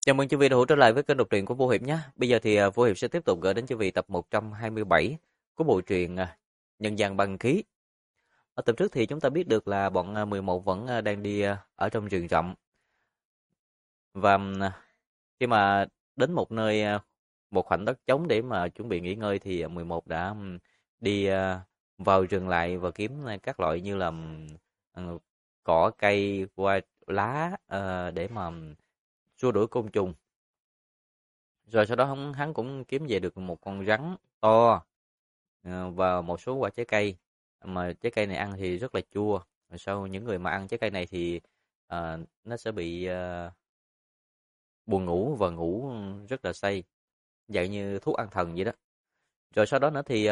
Chào mừng quý vị đã hữu trở lại với kênh đọc truyện của Vô Hiệp nhé. Bây giờ thì Vô Hiệp sẽ tiếp tục gửi đến quý vị tập 127 của bộ truyện Nhân gian băng khí. Ở tập trước thì chúng ta biết được là bọn 11 vẫn đang đi ở trong rừng rậm. Và khi mà đến một nơi, một khoảnh đất trống để mà chuẩn bị nghỉ ngơi thì 11 đã đi vào rừng lại và kiếm các loại như là ờ, cỏ cây, hoa lá để mà xua đuổi côn trùng. Rồi sau đó hắn cũng kiếm về được một con rắn to và một số quả trái cây. Mà trái cây này ăn thì rất là chua. Rồi sau những người mà ăn trái cây này thì nó sẽ bị buồn ngủ và ngủ rất là say, dạng như thuốc an thần vậy đó. Rồi sau đó nữa thì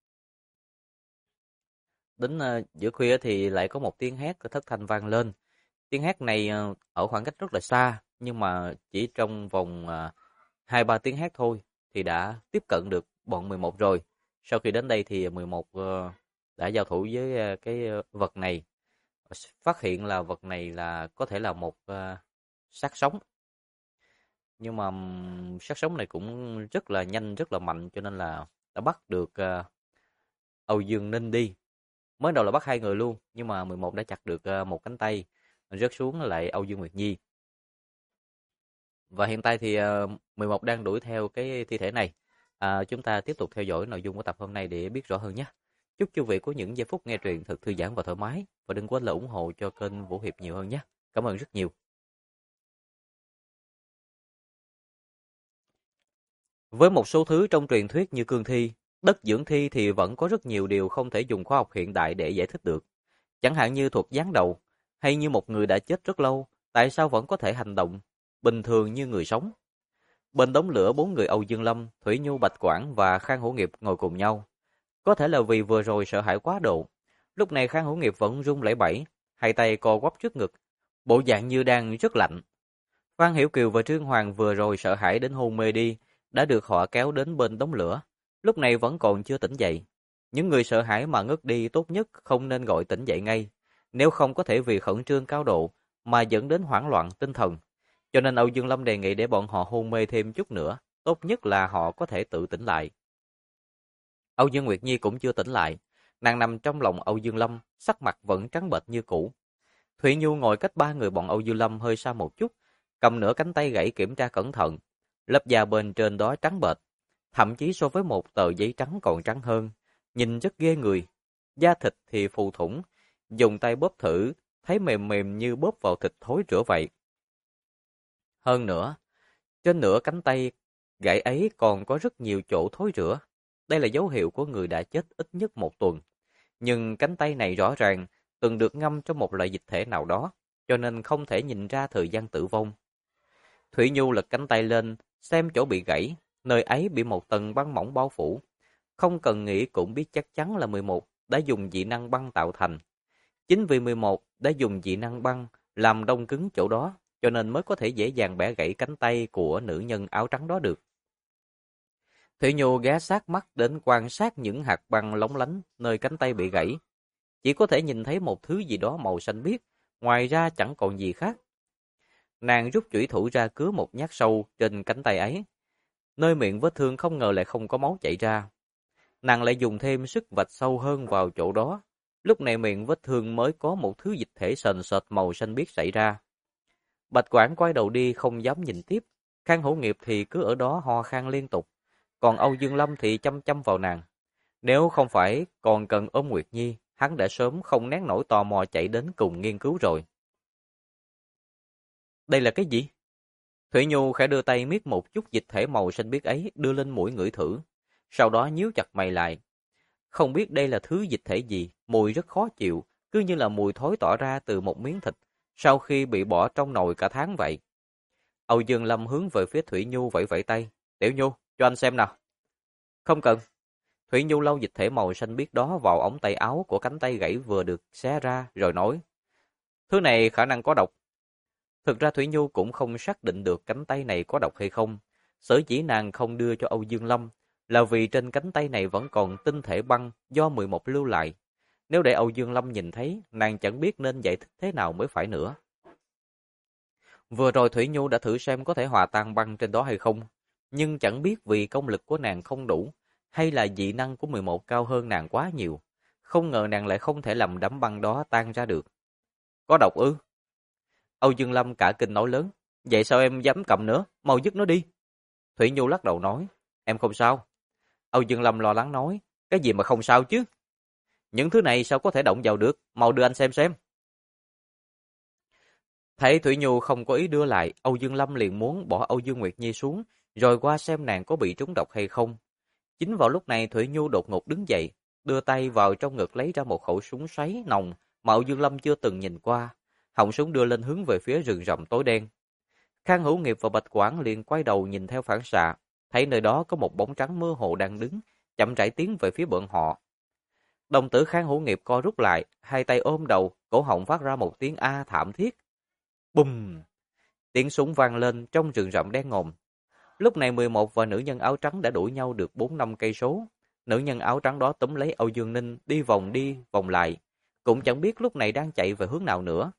đến giữa khuya thì lại có một tiếng hét thất thanh vang lên. Tiếng hét này ở khoảng cách rất là xa, nhưng mà chỉ trong vòng 2-3 tiếng hét thôi thì đã tiếp cận được bọn 11 rồi. Sau khi đến đây thì 11 đã giao thủ với cái vật này, phát hiện là vật này là có thể là một xác sống. Nhưng mà xác sống này cũng rất là nhanh, rất là mạnh, cho nên là đã bắt được Âu Dương Ninh đi. Mới đầu là bắt hai người luôn, nhưng mà 11 đã chặt được một cánh tay, rớt xuống lại Âu Dương Nguyệt Nhi. Và hiện tại thì 11 đang đuổi theo cái thi thể này. Chúng ta tiếp tục theo dõi nội dung của tập hôm nay để biết rõ hơn nhé. Chúc quý vị có những giây phút nghe truyện thật thư giãn và thoải mái. Và đừng quên là ủng hộ cho kênh Vũ Hiệp nhiều hơn nhé. Cảm ơn rất nhiều. Với một số thứ trong truyền thuyết như cương thi, đất dưỡng thi thì vẫn có rất nhiều điều không thể dùng khoa học hiện đại để giải thích được. Chẳng hạn như thuật giáng đầu, hay như một người đã chết rất lâu, tại sao vẫn có thể hành động bình thường như người sống. Bên đống lửa bốn người Âu Dương Lâm, Thủy Nhu, Bạch Quảng và Khang Hữu Nghiệp ngồi cùng nhau. Có thể là vì vừa rồi sợ hãi quá độ. Lúc này Khang Hữu Nghiệp vẫn run lẩy bẩy, hai tay co quắp trước ngực, bộ dạng như đang rất lạnh. Phan Hiểu Kiều và Trương Hoàng vừa rồi sợ hãi đến hôn mê đi, đã được họ kéo đến bên đống lửa. Lúc này vẫn còn chưa tỉnh dậy. Những người sợ hãi mà ngất đi tốt nhất không nên gọi tỉnh dậy ngay, nếu không có thể vì khẩn trương cao độ mà dẫn đến hoảng loạn tinh thần. Cho nên Âu Dương Lâm đề nghị để bọn họ hôn mê thêm chút nữa, tốt nhất là họ có thể tự tỉnh lại. Âu Dương Nguyệt Nhi cũng chưa tỉnh lại, nàng nằm trong lòng Âu Dương Lâm, sắc mặt vẫn trắng bệch như cũ. Thủy Nhu ngồi cách ba người bọn Âu Dương Lâm hơi xa một chút, cầm nửa cánh tay gãy kiểm tra cẩn thận, lớp da bên trên đó trắng bệch, thậm chí so với một tờ giấy trắng còn trắng hơn, nhìn rất ghê người. Da thịt thì phù thủng, dùng tay bóp thử, thấy mềm mềm như bóp vào thịt thối rữa vậy. Hơn nữa, trên nửa cánh tay gãy ấy còn có rất nhiều chỗ thối rữa. Đây là dấu hiệu của người đã chết ít nhất một tuần. Nhưng cánh tay này rõ ràng từng được ngâm trong một loại dịch thể nào đó, cho nên không thể nhìn ra thời gian tử vong. Thủy Nhu lật cánh tay lên, xem chỗ bị gãy, nơi ấy bị một tầng băng mỏng bao phủ. Không cần nghĩ cũng biết chắc chắn là 11 đã dùng dị năng băng tạo thành. Chính vì 11 đã dùng dị năng băng làm đông cứng chỗ đó, cho nên mới có thể dễ dàng bẻ gãy cánh tay của nữ nhân áo trắng đó được. Thủy Nhu ghé sát mắt đến quan sát những hạt băng lóng lánh nơi cánh tay bị gãy. Chỉ có thể nhìn thấy một thứ gì đó màu xanh biếc, ngoài ra chẳng còn gì khác. Nàng rút chủy thủ ra cứa một nhát sâu trên cánh tay ấy. Nơi miệng vết thương không ngờ lại không có máu chảy ra. Nàng lại dùng thêm sức vạch sâu hơn vào chỗ đó. Lúc này miệng vết thương mới có một thứ dịch thể sền sệt màu xanh biếc xảy ra. Bạch Quảng quay đầu đi không dám nhìn tiếp. Khang Hữu Nghiệp thì cứ ở đó ho khan liên tục. Còn Âu Dương Lâm thì chăm chăm vào nàng. Nếu không phải còn cần ôm Nguyệt Nhi, hắn đã sớm không nén nổi tò mò chạy đến cùng nghiên cứu rồi. Đây là cái gì? Thủy Nhu khẽ đưa tay miết một chút dịch thể màu xanh biếc ấy đưa lên mũi ngửi thử. Sau đó nhíu chặt mày lại. Không biết đây là thứ dịch thể gì, mùi rất khó chịu, cứ như là mùi thối tỏa ra từ một miếng thịt, sau khi bị bỏ trong nồi cả tháng vậy. Âu Dương Lâm hướng về phía Thủy Nhu vẫy vẫy tay. Tiểu Nhu, cho anh xem nào. Không cần. Thủy Nhu lau dịch thể màu xanh biếc đó vào ống tay áo của cánh tay gãy vừa được xé ra, rồi nói. Thứ này khả năng có độc. Thực ra Thủy Nhu cũng không xác định được cánh tay này có độc hay không. Sở dĩ nàng không đưa cho Âu Dương Lâm là vì trên cánh tay này vẫn còn tinh thể băng do 11 lưu lại. Nếu để Âu Dương Lâm nhìn thấy, nàng chẳng biết nên giải thích thế nào mới phải nữa. Vừa rồi Thủy Nhu đã thử xem có thể hòa tan băng trên đó hay không, nhưng chẳng biết vì công lực của nàng không đủ, hay là dị năng của 11 cao hơn nàng quá nhiều. Không ngờ nàng lại không thể làm đám băng đó tan ra được. Có độc ư? Âu Dương Lâm cả kinh nói lớn. Vậy sao em dám cầm nữa? Mau dứt nó đi. Thủy Nhu lắc đầu nói. Em không sao. Âu Dương Lâm lo lắng nói. Cái gì mà không sao chứ? Những thứ này sao có thể động vào được? Mau đưa anh xem. Thấy Thủy Nhu không có ý đưa lại, Âu Dương Lâm liền muốn bỏ Âu Dương Nguyệt Nhi xuống, rồi qua xem nàng có bị trúng độc hay không. Chính vào lúc này Thủy Nhu đột ngột đứng dậy, đưa tay vào trong ngực lấy ra một khẩu súng xoáy nòng mà Âu Dương Lâm chưa từng nhìn qua. Họng súng đưa lên hướng về phía rừng rậm tối đen. Khang Hữu Nghiệp và Bạch Quảng liền quay đầu nhìn theo phản xạ, thấy nơi đó có một bóng trắng mơ hồ đang đứng, chậm rãi tiến về phía bọn họ. Đồng tử Khang Hữu Nghiệp co rút lại, hai tay ôm đầu, cổ họng phát ra một tiếng a thảm thiết. Bùm! Tiếng súng vang lên trong rừng rậm đen ngòm. Lúc này 11 và nữ nhân áo trắng đã đuổi nhau được 4-5 cây số. Nữ nhân áo trắng đó túm lấy Âu Dương Ninh đi vòng lại, cũng chẳng biết lúc này đang chạy về hướng nào nữa.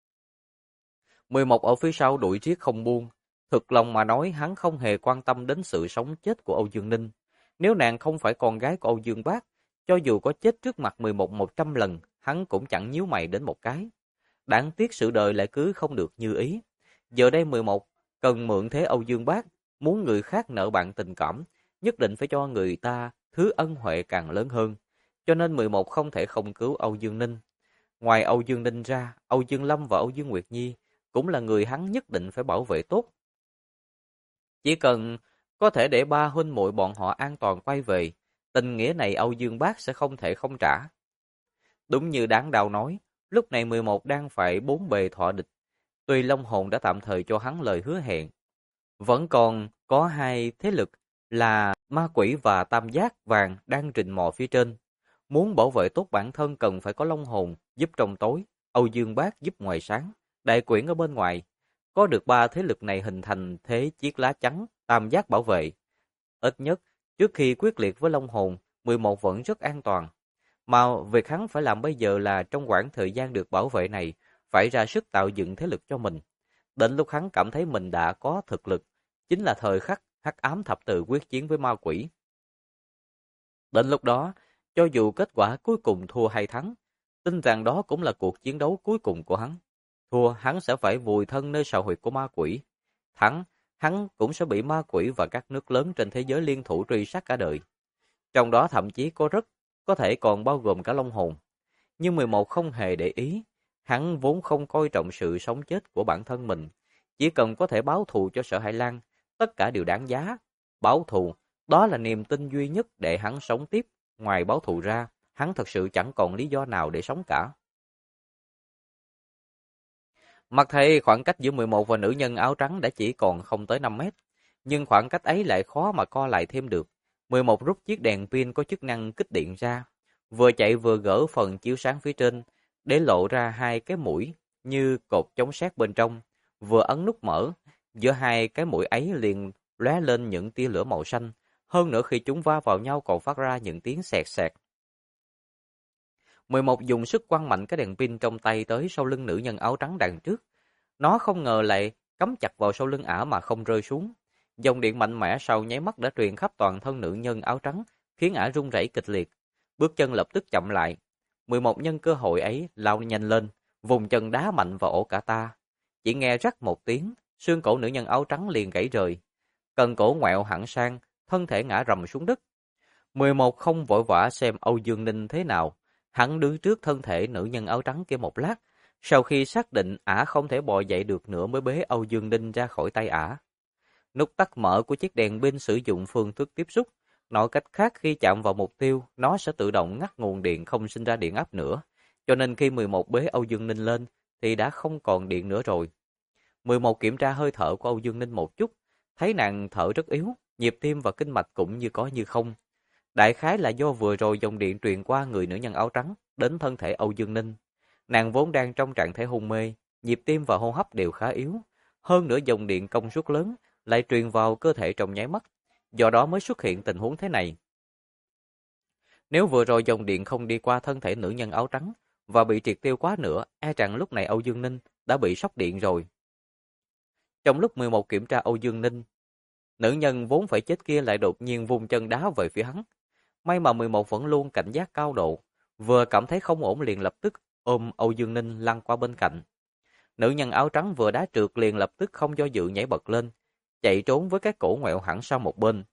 11 ở phía sau đuổi riết không buông. Thực lòng mà nói, hắn không hề quan tâm đến sự sống chết của Âu Dương Ninh. Nếu nàng không phải con gái của Âu Dương Bác, cho dù có chết trước mặt 11 100 lần, hắn cũng chẳng nhíu mày đến một cái. Đáng tiếc sự đời lại cứ không được như ý. Giờ đây 11 cần mượn thế Âu Dương Bác, muốn người khác nợ bạn tình cảm, nhất định phải cho người ta thứ ân huệ càng lớn hơn. Cho nên 11 không thể không cứu Âu Dương Ninh. Ngoài Âu Dương Ninh ra, Âu Dương Lâm và Âu Dương Nguyệt Nhi cũng là người hắn nhất định phải bảo vệ tốt. Chỉ cần có thể để ba huynh muội bọn họ an toàn quay về, tình nghĩa này Âu Dương Bác sẽ không thể không trả. Đúng như Đáng Đao nói, lúc này 11 đang phải bốn bề thọ địch. Tuy Long Hồn đã tạm thời cho hắn lời hứa hẹn, vẫn còn có hai thế lực là Ma Quỷ và Tam Giác Vàng đang rình mò phía trên. Muốn bảo vệ tốt bản thân cần phải có Long Hồn giúp trong tối, Âu Dương Bác giúp ngoài sáng, Đại Quyển ở bên ngoài. Có được ba thế lực này hình thành thế chiếc lá chắn, Tam Giác bảo vệ. Ít nhất, trước khi quyết liệt với Long Hồn, 11 vẫn rất an toàn. Mà việc hắn phải làm bây giờ là trong khoảng thời gian được bảo vệ này, phải ra sức tạo dựng thế lực cho mình. Đến lúc hắn cảm thấy mình đã có thực lực, chính là thời khắc hắc ám thập tự quyết chiến với ma quỷ. Đến lúc đó, cho dù kết quả cuối cùng thua hay thắng, tin rằng đó cũng là cuộc chiến đấu cuối cùng của hắn. Thua, hắn sẽ phải vùi thân nơi sào huyệt của ma quỷ. Thắng, hắn cũng sẽ bị ma quỷ và các nước lớn trên thế giới liên thủ truy sát cả đời. Trong đó thậm chí có thể còn bao gồm cả Long Hồn. Nhưng 11 không hề để ý, hắn vốn không coi trọng sự sống chết của bản thân mình. Chỉ cần có thể báo thù cho Sở Hải Lan, tất cả đều đáng giá. Báo thù, đó là niềm tin duy nhất để hắn sống tiếp. Ngoài báo thù ra, hắn thật sự chẳng còn lý do nào để sống cả. Mặc thấy khoảng cách giữa 11 và nữ nhân áo trắng đã chỉ còn không tới 5 mét. Nhưng khoảng cách ấy lại khó mà co lại thêm được. 11 rút chiếc đèn pin có chức năng kích điện ra. Vừa chạy vừa gỡ phần chiếu sáng phía trên, để lộ ra hai cái mũi như cột chống sét bên trong. Vừa ấn nút mở, giữa hai cái mũi ấy liền lóe lên những tia lửa màu xanh. Hơn nữa khi chúng va vào nhau còn phát ra những tiếng xẹt xẹt. 11 dùng sức quăng mạnh cái đèn pin trong tay tới sau lưng nữ nhân áo trắng đằng trước. Nó không ngờ lại cắm chặt vào sau lưng ả mà không rơi xuống. Dòng điện mạnh mẽ sau nháy mắt đã truyền khắp toàn thân nữ nhân áo trắng, khiến ả run rẩy kịch liệt. Bước chân lập tức chậm lại. 11 nhân cơ hội ấy lao nhanh lên, vùng chân đá mạnh vào ổ cả ta. Chỉ nghe rắc một tiếng, xương cổ nữ nhân áo trắng liền gãy rời. Cần cổ ngoẹo hẳn sang, thân thể ngã rầm xuống đất. 11 không vội vã xem Âu Dương Ninh thế nào. Hắn đứng trước thân thể nữ nhân áo trắng kia một lát. Sau khi xác định ả không thể bò dậy được nữa mới bế Âu Dương Ninh ra khỏi tay ả. Nút tắt mở của chiếc đèn pin sử dụng phương thức tiếp xúc. Nói cách khác khi chạm vào mục tiêu, nó sẽ tự động ngắt nguồn điện không sinh ra điện áp nữa. Cho nên khi 11 bế Âu Dương Ninh lên thì đã không còn điện nữa rồi. 11 kiểm tra hơi thở của Âu Dương Ninh một chút, thấy nàng thở rất yếu, nhịp tim và kinh mạch cũng như có như không. Đại khái là do vừa rồi dòng điện truyền qua người nữ nhân áo trắng đến thân thể Âu Dương Ninh. Nàng vốn đang trong trạng thái hôn mê, nhịp tim và hô hấp đều khá yếu. Hơn nữa dòng điện công suất lớn lại truyền vào cơ thể trong nháy mắt, do đó mới xuất hiện tình huống thế này. Nếu vừa rồi dòng điện không đi qua thân thể nữ nhân áo trắng và bị triệt tiêu quá nữa, e rằng lúc này Âu Dương Ninh đã bị sốc điện rồi. Trong lúc 11 kiểm tra Âu Dương Ninh, nữ nhân vốn phải chết kia lại đột nhiên vung chân đá về phía hắn. May mà 11 vẫn luôn cảnh giác cao độ, vừa cảm thấy không ổn liền lập tức ôm Âu Dương Ninh lăn qua bên cạnh. Nữ nhân áo trắng vừa đá trượt liền lập tức không do dự nhảy bật lên, chạy trốn với cái cổ ngoẹo hẳn sang một bên.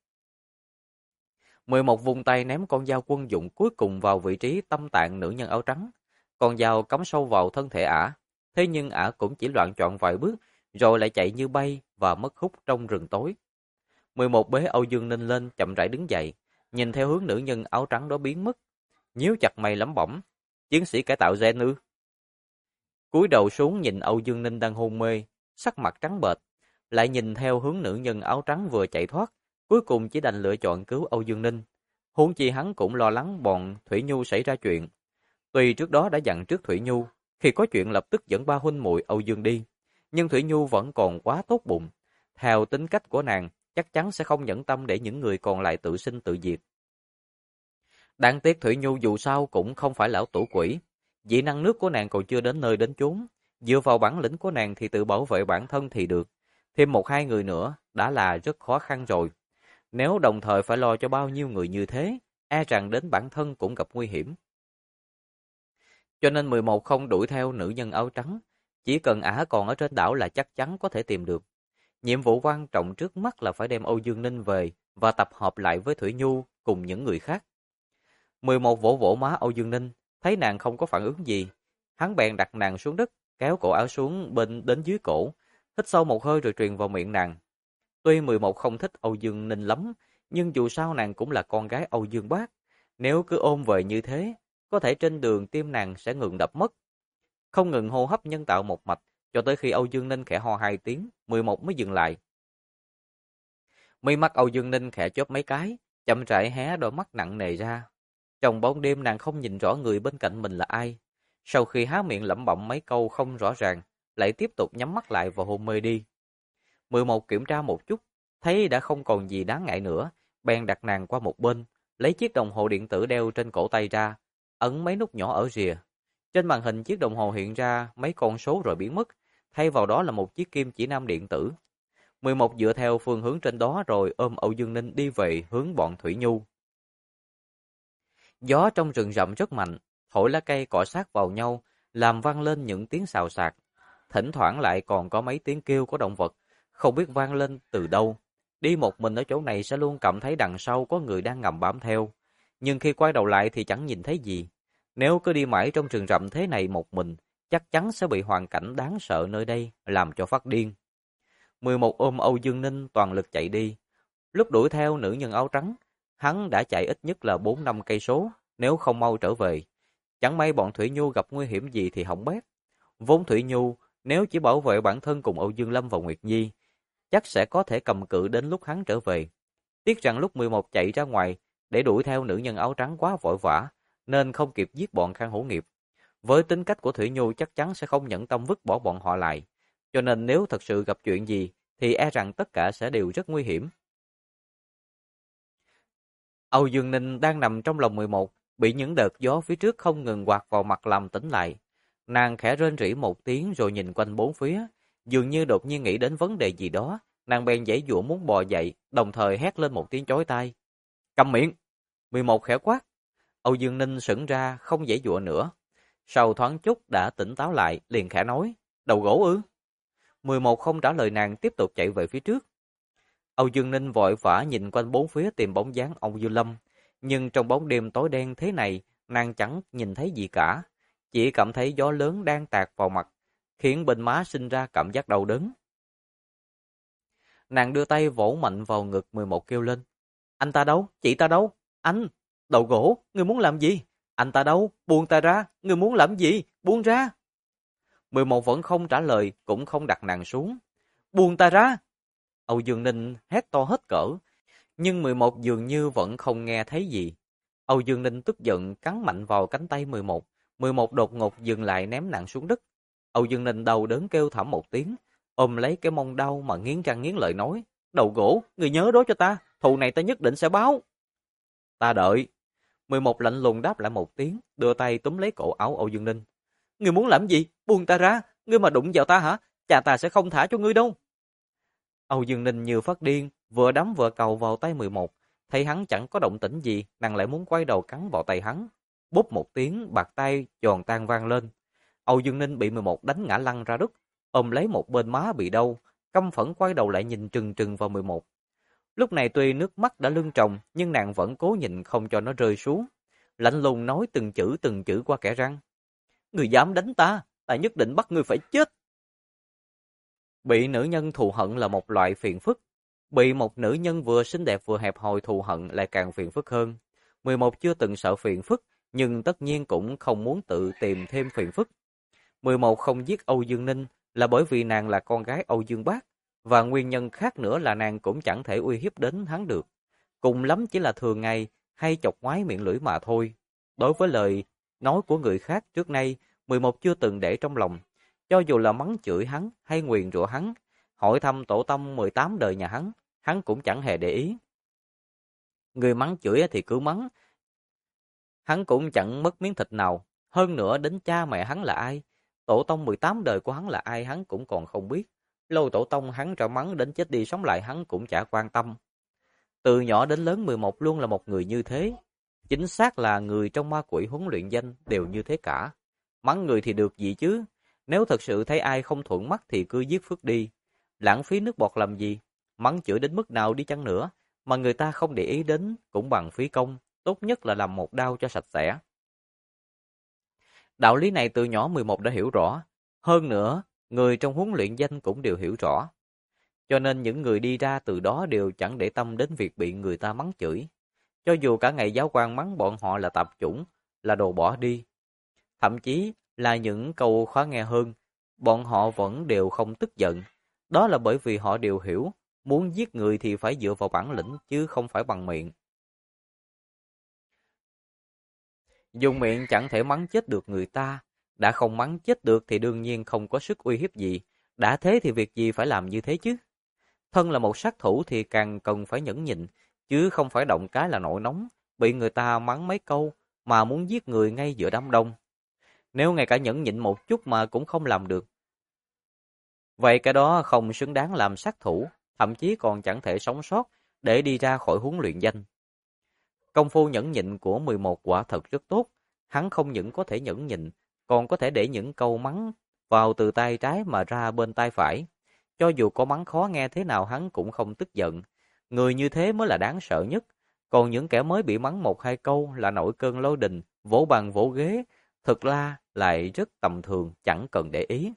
11 vùng tay ném con dao quân dụng cuối cùng vào vị trí tâm tạng nữ nhân áo trắng. Con dao cắm sâu vào thân thể ả, thế nhưng ả cũng chỉ loạng choạng vài bước, rồi lại chạy như bay và mất hút trong rừng tối. 11 bế Âu Dương Ninh lên chậm rãi đứng dậy, nhìn theo hướng nữ nhân áo trắng đó biến mất, nhíu chặt mày lẩm bẩm, chiến sĩ cải tạo gen ư? Cúi đầu xuống nhìn Âu Dương Ninh đang hôn mê, sắc mặt trắng bệch, lại nhìn theo hướng nữ nhân áo trắng vừa chạy thoát, cuối cùng chỉ đành lựa chọn cứu Âu Dương Ninh. Huống chi hắn cũng lo lắng bọn Thủy Nhu xảy ra chuyện. Tuy trước đó đã dặn trước Thủy Nhu, khi có chuyện lập tức dẫn ba huynh muội Âu Dương đi, nhưng Thủy Nhu vẫn còn quá tốt bụng. Theo tính cách của nàng, chắc chắn sẽ không nhẫn tâm để những người còn lại tự sinh tự diệt. Đáng tiếc Thủy Nhu dù sao cũng không phải lão tổ quỷ, dị năng nước của nàng còn chưa đến nơi đến chốn, dựa vào bản lĩnh của nàng thì tự bảo vệ bản thân thì được, thêm một hai người nữa đã là rất khó khăn rồi. Nếu đồng thời phải lo cho bao nhiêu người như thế, e rằng đến bản thân cũng gặp nguy hiểm. Cho nên 11 không đuổi theo nữ nhân áo trắng, chỉ cần ả còn ở trên đảo là chắc chắn có thể tìm được. Nhiệm vụ quan trọng trước mắt là phải đem Âu Dương Ninh về và tập hợp lại với Thủy Nhu cùng những người khác. 11 vỗ vỗ má Âu Dương Ninh, thấy nàng không có phản ứng gì. Hắn bèn đặt nàng xuống đất, kéo cổ áo xuống bên đến dưới cổ, hít sâu một hơi rồi truyền vào miệng nàng. Tuy 11 không thích Âu Dương Ninh lắm, nhưng dù sao nàng cũng là con gái Âu Dương Bác. Nếu cứ ôm về như thế, có thể trên đường tim nàng sẽ ngừng đập mất. Không ngừng hô hấp nhân tạo một mạch, cho tới khi Âu Dương Ninh khẽ ho 2 tiếng, 11 mới dừng lại. Mi mắt Âu Dương Ninh khẽ chớp mấy cái, chậm rãi hé đôi mắt nặng nề ra. Trong bóng đêm nàng không nhìn rõ người bên cạnh mình là ai. Sau khi há miệng lẩm bẩm mấy câu không rõ ràng, lại tiếp tục nhắm mắt lại và hôn mê đi. 11 kiểm tra một chút, thấy đã không còn gì đáng ngại nữa, bèn đặt nàng qua một bên, lấy chiếc đồng hồ điện tử đeo trên cổ tay ra, ấn mấy nút nhỏ ở rìa. Trên màn hình chiếc đồng hồ hiện ra mấy con số rồi biến mất, thay vào đó là một chiếc kim chỉ nam điện tử. 11 dựa theo phương hướng trên đó rồi ôm Âu Dương Ninh đi về hướng bọn Thủy Nhu. Gió trong rừng rậm rất mạnh, thổi lá cây cọ sát vào nhau, làm vang lên những tiếng xào xạc. Thỉnh thoảng lại còn có mấy tiếng kêu của động vật, không biết vang lên từ đâu. Đi một mình ở chỗ này sẽ luôn cảm thấy đằng sau có người đang ngầm bám theo. Nhưng khi quay đầu lại thì chẳng nhìn thấy gì. Nếu cứ đi mãi trong rừng rậm thế này một mình, chắc chắn sẽ bị hoàn cảnh đáng sợ nơi đây làm cho phát điên. 11 ôm Âu Dương Ninh toàn lực chạy đi. Lúc đuổi theo nữ nhân áo trắng, hắn đã chạy ít nhất là 4-5 cây số, nếu không mau trở về. Chẳng may bọn Thủy Nhu gặp nguy hiểm gì thì hỏng bét. Vốn Thủy Nhu, nếu chỉ bảo vệ bản thân cùng Âu Dương Lâm và Nguyệt Nhi, chắc sẽ có thể cầm cự đến lúc hắn trở về. Tiếc rằng lúc 11 chạy ra ngoài để đuổi theo nữ nhân áo trắng quá vội vã, nên không kịp giết bọn Khang Hữu Nghiệp. Với tính cách của Thủy Nhu chắc chắn sẽ không nhẫn tâm vứt bỏ bọn họ lại. Cho nên nếu thật sự gặp chuyện gì, thì e rằng tất cả sẽ đều rất nguy hiểm. Âu Dương Ninh đang nằm trong lòng 11, bị những đợt gió phía trước không ngừng quạt vào mặt làm tỉnh lại. Nàng khẽ rên rỉ một tiếng rồi nhìn quanh bốn phía, dường như đột nhiên nghĩ đến vấn đề gì đó, nàng bèn giãy giụa muốn bò dậy, đồng thời hét lên một tiếng chói tai. Câm miệng! 11 khẽ quát. Âu Dương Ninh sững ra, không giãy giụa nữa. Sau thoáng chút đã tỉnh táo lại, liền khẽ nói, đầu gỗ ư? 11 không trả lời nàng, tiếp tục chạy về phía trước. Âu Dương Ninh vội vã nhìn quanh bốn phía tìm bóng dáng Âu Dương Lâm, nhưng trong bóng đêm tối đen thế này, nàng chẳng nhìn thấy gì cả, chỉ cảm thấy gió lớn đang tạt vào mặt, khiến bên má sinh ra cảm giác đau đớn. Nàng đưa tay vỗ mạnh vào ngực 11 kêu lên, anh ta đâu? Chị ta đâu? Anh! Đầu gỗ! Ngươi muốn làm gì? Anh ta đâu? Buông ta ra! Ngươi muốn làm gì? Buông ra! 11 vẫn không trả lời, cũng không đặt nàng xuống. Buông ta ra! Âu Dương Ninh hét to hết cỡ, nhưng 11 dường như vẫn không nghe thấy gì. Âu Dương Ninh tức giận cắn mạnh vào cánh tay 11. 11 đột ngột dừng lại ném nàng xuống đất. Âu Dương Ninh đau đớn kêu thảm một tiếng, ôm lấy cái mông đau mà nghiến răng nghiến lợi nói, đầu gỗ, người nhớ đó cho ta, thù này ta nhất định sẽ báo. Ta đợi. 11 lạnh lùng đáp lại một tiếng, đưa tay túm lấy cổ áo Âu Dương Ninh. Ngươi muốn làm gì? Buông ta ra, ngươi mà đụng vào ta hả? Cha ta sẽ không thả cho ngươi đâu. Âu Dương Ninh như phát điên, vừa đấm vừa cầu vào tay 11. Thấy hắn chẳng có động tĩnh gì, nàng lại muốn quay đầu cắn vào tay hắn. Bốp một tiếng, bạt tay giòn tan vang lên. Âu Dương Ninh bị 11 đánh ngã lăn ra đất, ôm lấy một bên má bị đau, căm phẫn quay đầu lại nhìn trừng trừng vào 11. Lúc này tuy nước mắt đã lưng tròng, nhưng nàng vẫn cố nhịn không cho nó rơi xuống. Lạnh lùng nói từng chữ qua kẽ răng. Người dám đánh ta, ta nhất định bắt ngươi phải chết. Bị nữ nhân thù hận là một loại phiền phức. Bị một nữ nhân vừa xinh đẹp vừa hẹp hòi thù hận lại càng phiền phức hơn. 11 chưa từng sợ phiền phức, nhưng tất nhiên cũng không muốn tự tìm thêm phiền phức. 11 không giết Âu Dương Ninh là bởi vì nàng là con gái Âu Dương Bác, và nguyên nhân khác nữa là nàng cũng chẳng thể uy hiếp đến hắn được. Cùng lắm chỉ là thường ngày hay chọc ngoái miệng lưỡi mà thôi. Đối với lời nói của người khác trước nay, 11 chưa từng để trong lòng. Cho dù là mắng chửi hắn hay nguyền rủa hắn, hỏi thăm tổ tông 18 đời nhà hắn cũng chẳng hề để ý. Người mắng chửi thì cứ mắng, hắn cũng chẳng mất miếng thịt nào. Hơn nữa đến cha mẹ hắn là ai, tổ tông 18 đời của hắn là ai hắn cũng còn không biết. Lôi tổ tông hắn ra mắng đến chết đi sống lại hắn cũng chả quan tâm. Từ nhỏ đến lớn 11 luôn là một người như thế. Chính xác là người trong ma quỷ huấn luyện danh đều như thế cả. Mắng người thì được gì chứ? Nếu thật sự thấy ai không thuận mắt thì cứ giết phước đi. Lãng phí nước bọt làm gì? Mắng chửi đến mức nào đi chăng nữa, mà người ta không để ý đến cũng bằng phí công. Tốt nhất là làm một đao cho sạch sẽ. Đạo lý này từ nhỏ 11 đã hiểu rõ. Hơn nữa, người trong huấn luyện danh cũng đều hiểu rõ. Cho nên những người đi ra từ đó đều chẳng để tâm đến việc bị người ta mắng chửi. Cho dù cả ngày giáo quan mắng bọn họ là tạp chủng, là đồ bỏ đi. Thậm chí là những câu khó nghe hơn, bọn họ vẫn đều không tức giận. Đó là bởi vì họ đều hiểu, muốn giết người thì phải dựa vào bản lĩnh chứ không phải bằng miệng. Dùng miệng chẳng thể mắng chết được người ta, đã không mắng chết được thì đương nhiên không có sức uy hiếp gì, đã thế thì việc gì phải làm như thế chứ? Thân là một sát thủ thì càng cần phải nhẫn nhịn, chứ không phải động cái là nổi nóng, bị người ta mắng mấy câu mà muốn giết người ngay giữa đám đông. Nếu ngay cả nhẫn nhịn một chút mà cũng không làm được, vậy cái đó không xứng đáng làm sát thủ, thậm chí còn chẳng thể sống sót để đi ra khỏi huấn luyện danh. Công phu nhẫn nhịn của 11 quả thật rất tốt, hắn không những có thể nhẫn nhịn, còn có thể để những câu mắng vào từ tay trái mà ra bên tay phải. Cho dù có mắng khó nghe thế nào hắn cũng không tức giận. Người như thế mới là đáng sợ nhất. Còn những kẻ mới bị mắng một hai câu là nổi cơn lôi đình, vỗ bàn vỗ ghế, thực ra lại rất tầm thường, chẳng cần để ý.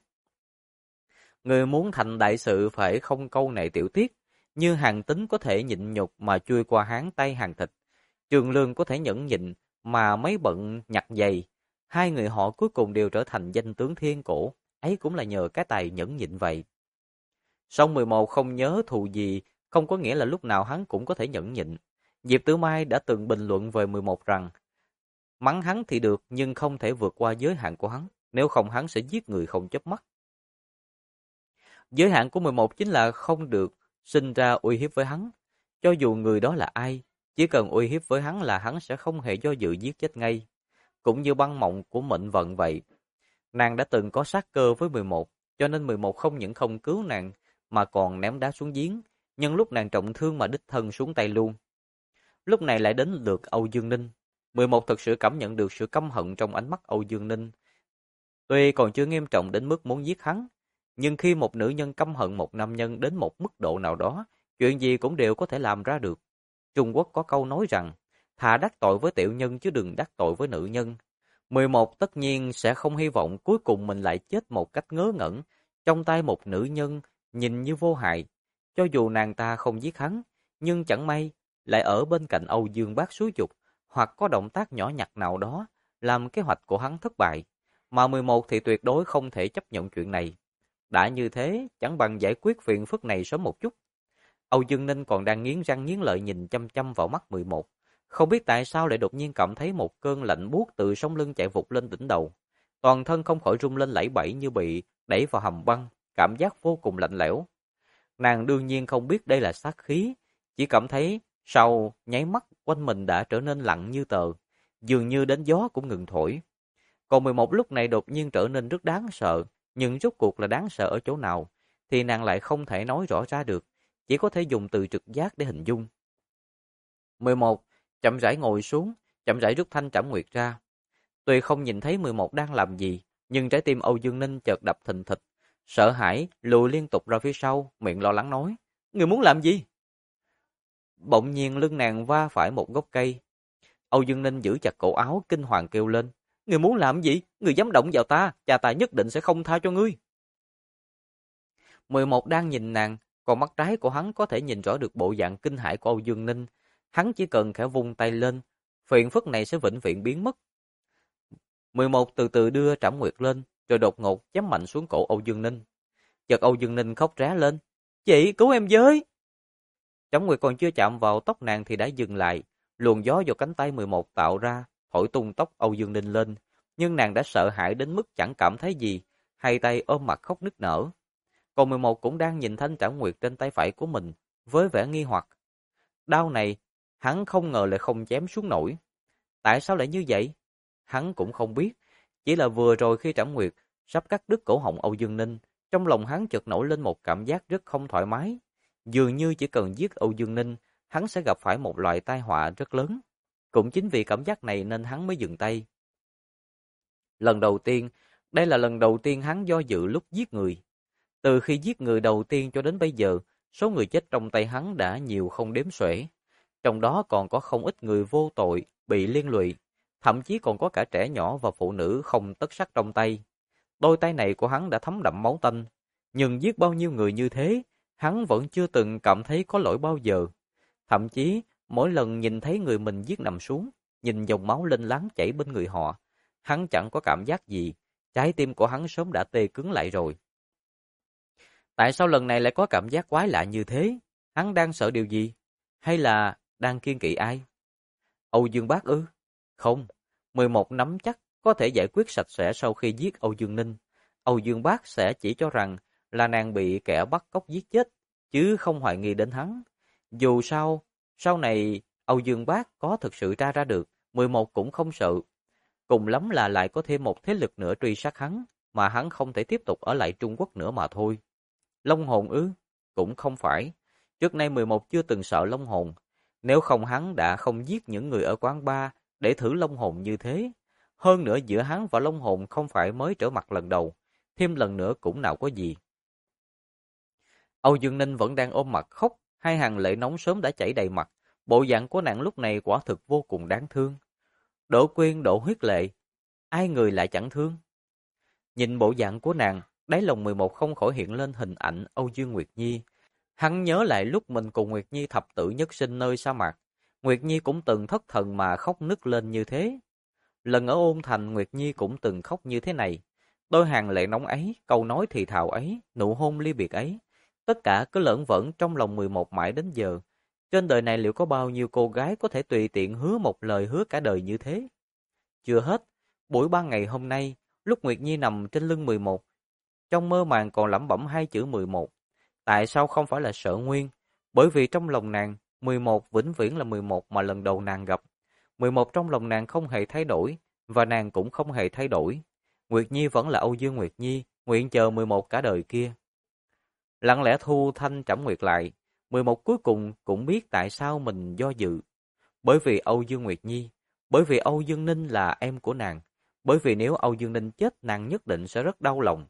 Người muốn thành đại sự phải không câu này tiểu tiết, như Hàn Tín có thể nhịn nhục mà chui qua háng tay Hàn Thịt. Trường Lương có thể nhẫn nhịn mà mấy bận nhặt giày. Hai người họ cuối cùng đều trở thành danh tướng thiên cổ, ấy cũng là nhờ cái tài nhẫn nhịn vậy. Song 11 không nhớ thù gì, không có nghĩa là lúc nào hắn cũng có thể nhẫn nhịn. Diệp Tử Mai đã từng bình luận về 11 rằng, mắng hắn thì được nhưng không thể vượt qua giới hạn của hắn, nếu không hắn sẽ giết người không chớp mắt. Giới hạn của 11 chính là không được sinh ra uy hiếp với hắn. Cho dù người đó là ai, chỉ cần uy hiếp với hắn là hắn sẽ không hề do dự giết chết ngay. Cũng như băng mộng của mệnh vận vậy. Nàng đã từng có sát cơ với 11, cho nên 11 không những không cứu nàng, mà còn ném đá xuống giếng, nhân lúc nàng trọng thương mà đích thân xuống tay luôn. Lúc này lại đến lượt Âu Dương Ninh. 11 thực sự cảm nhận được sự căm hận trong ánh mắt Âu Dương Ninh. Tuy còn chưa nghiêm trọng đến mức muốn giết hắn, nhưng khi một nữ nhân căm hận một nam nhân đến một mức độ nào đó, chuyện gì cũng đều có thể làm ra được. Trung Quốc có câu nói rằng, thà đắc tội với tiểu nhân chứ đừng đắc tội với nữ nhân. 11 tất nhiên sẽ không hy vọng cuối cùng mình lại chết một cách ngớ ngẩn, trong tay một nữ nhân nhìn như vô hại. Cho dù nàng ta không giết hắn, nhưng chẳng may lại ở bên cạnh Âu Dương Bác xúi giục, hoặc có động tác nhỏ nhặt nào đó, làm kế hoạch của hắn thất bại. Mà 11 thì tuyệt đối không thể chấp nhận chuyện này. Đã như thế, chẳng bằng giải quyết phiền phức này sớm một chút. Âu Dương Ninh còn đang nghiến răng nghiến lợi nhìn chăm chăm vào mắt 11. Không biết tại sao lại đột nhiên cảm thấy một cơn lạnh buốt từ sống lưng chạy vụt lên đỉnh đầu. Toàn thân không khỏi rung lên lẩy bẩy như bị đẩy vào hầm băng, cảm giác vô cùng lạnh lẽo. Nàng đương nhiên không biết đây là sát khí, chỉ cảm thấy sau nháy mắt quanh mình đã trở nên lặng như tờ, dường như đến gió cũng ngừng thổi. Còn 11 lúc này đột nhiên trở nên rất đáng sợ, nhưng rốt cuộc là đáng sợ ở chỗ nào thì nàng lại không thể nói rõ ra được, chỉ có thể dùng từ trực giác để hình dung. 11. Chậm rãi ngồi xuống, chậm rãi rút thanh trảm nguyệt ra. Tuy không nhìn thấy 11 đang làm gì, nhưng trái tim Âu Dương Ninh chợt đập thình thịch, sợ hãi lùi liên tục ra phía sau, miệng lo lắng nói: "Người muốn làm gì?" Bỗng nhiên lưng nàng va phải một gốc cây. Âu Dương Ninh giữ chặt cổ áo, kinh hoàng kêu lên: "Người muốn làm gì? Người dám động vào ta, cha ta nhất định sẽ không tha cho ngươi." 11 đang nhìn nàng, còn mắt trái của hắn có thể nhìn rõ được bộ dạng kinh hãi của Âu Dương Ninh. Hắn chỉ cần khẽ vung tay lên, phiền phức này sẽ vĩnh viễn biến mất. 11 từ từ đưa trảm nguyệt lên, rồi đột ngột chém mạnh xuống cổ Âu Dương Ninh. Chợt Âu Dương Ninh khóc ré lên: "Chị, cứu em với!" Trảm nguyệt còn chưa chạm vào tóc nàng thì đã dừng lại, luồng gió do cánh tay 11 tạo ra, thổi tung tóc Âu Dương Ninh lên, nhưng nàng đã sợ hãi đến mức chẳng cảm thấy gì, hai tay ôm mặt khóc nức nở. Còn 11 cũng đang nhìn thanh trảm nguyệt trên tay phải của mình, với vẻ nghi hoặc. Đao này, hắn không ngờ lại không chém xuống nổi. Tại sao lại như vậy? Hắn cũng không biết, chỉ là vừa rồi khi trảm nguyệt sắp cắt đứt cổ họng Âu Dương Ninh, trong lòng hắn chợt nổi lên một cảm giác rất không thoải mái. Dường như chỉ cần giết Âu Dương Ninh, hắn sẽ gặp phải một loại tai họa rất lớn. Cũng chính vì cảm giác này nên hắn mới dừng tay. Đây là lần đầu tiên hắn do dự lúc giết người. Từ khi giết người đầu tiên cho đến bây giờ, số người chết trong tay hắn đã nhiều không đếm xuể. Trong đó còn có không ít người vô tội, bị liên lụy. Thậm chí còn có cả trẻ nhỏ và phụ nữ không tất sắt trong tay. Đôi tay này của hắn đã thấm đẫm máu tanh. Nhưng giết bao nhiêu người như thế, hắn vẫn chưa từng cảm thấy có lỗi bao giờ. Thậm chí, mỗi lần nhìn thấy người mình giết nằm xuống, nhìn dòng máu lênh láng chảy bên người họ, hắn chẳng có cảm giác gì, trái tim của hắn sớm đã tê cứng lại rồi. Tại sao lần này lại có cảm giác quái lạ như thế? Hắn đang sợ điều gì? Hay là đang kiêng kỵ ai? Âu Dương Bác ư? Không, 11 nắm chắc có thể giải quyết sạch sẽ sau khi giết Âu Dương Ninh. Âu Dương Bác sẽ chỉ cho rằng là nàng bị kẻ bắt cóc giết chết, chứ không hoài nghi đến hắn. Dù sao, sau này Âu Dương Bác có thực sự tra ra được, 11 cũng không sợ. Cùng lắm là lại có thêm một thế lực nữa truy sát hắn, mà hắn không thể tiếp tục ở lại Trung Quốc nữa mà thôi. Long hồn ư? Cũng không phải. Trước nay 11 chưa từng sợ long hồn. Nếu không hắn đã không giết những người ở quán bar để thử long hồn như thế. Hơn nữa giữa hắn và long hồn không phải mới trở mặt lần đầu. Thêm lần nữa cũng nào có gì. Âu Dương Ninh vẫn đang ôm mặt khóc. Hai hàng lệ nóng sớm đã chảy đầy mặt. Bộ dạng của nàng lúc này quả thực vô cùng đáng thương. Đỗ Quyên đổ huyết lệ. Ai người lại chẳng thương. Nhìn bộ dạng của nàng, đáy lòng 11 không khỏi hiện lên hình ảnh Âu Dương Nguyệt Nhi. Hắn nhớ lại lúc mình cùng Nguyệt Nhi thập tử nhất sinh nơi sa mạc. Nguyệt Nhi cũng từng thất thần mà khóc nức lên như thế. Lần ở Ôn Thành, Nguyệt Nhi cũng từng khóc như thế này. Đôi hàng lệ nóng ấy, câu nói thì thào ấy, nụ hôn ly biệt ấy. Tất cả cứ lởn vởn trong lòng 11 mãi đến giờ. Trên đời này liệu có bao nhiêu cô gái có thể tùy tiện hứa một lời hứa cả đời như thế? Chưa hết, buổi ban ngày hôm nay, lúc Nguyệt Nhi nằm trên lưng 11, trong mơ màng còn lẩm bẩm hai chữ 11. Tại sao không phải là Sở Nguyên? Bởi vì trong lòng nàng, 11 vĩnh viễn là 11 mà lần đầu nàng gặp. 11 trong lòng nàng không hề thay đổi, và nàng cũng không hề thay đổi. Nguyệt Nhi vẫn là Âu Dương Nguyệt Nhi, nguyện chờ 11 cả đời kia. Lặng lẽ thu thanh trảm nguyệt lại, 11 cuối cùng cũng biết tại sao mình do dự. Bởi vì Âu Dương Nguyệt Nhi, bởi vì Âu Dương Ninh là em của nàng, bởi vì nếu Âu Dương Ninh chết nàng nhất định sẽ rất đau lòng.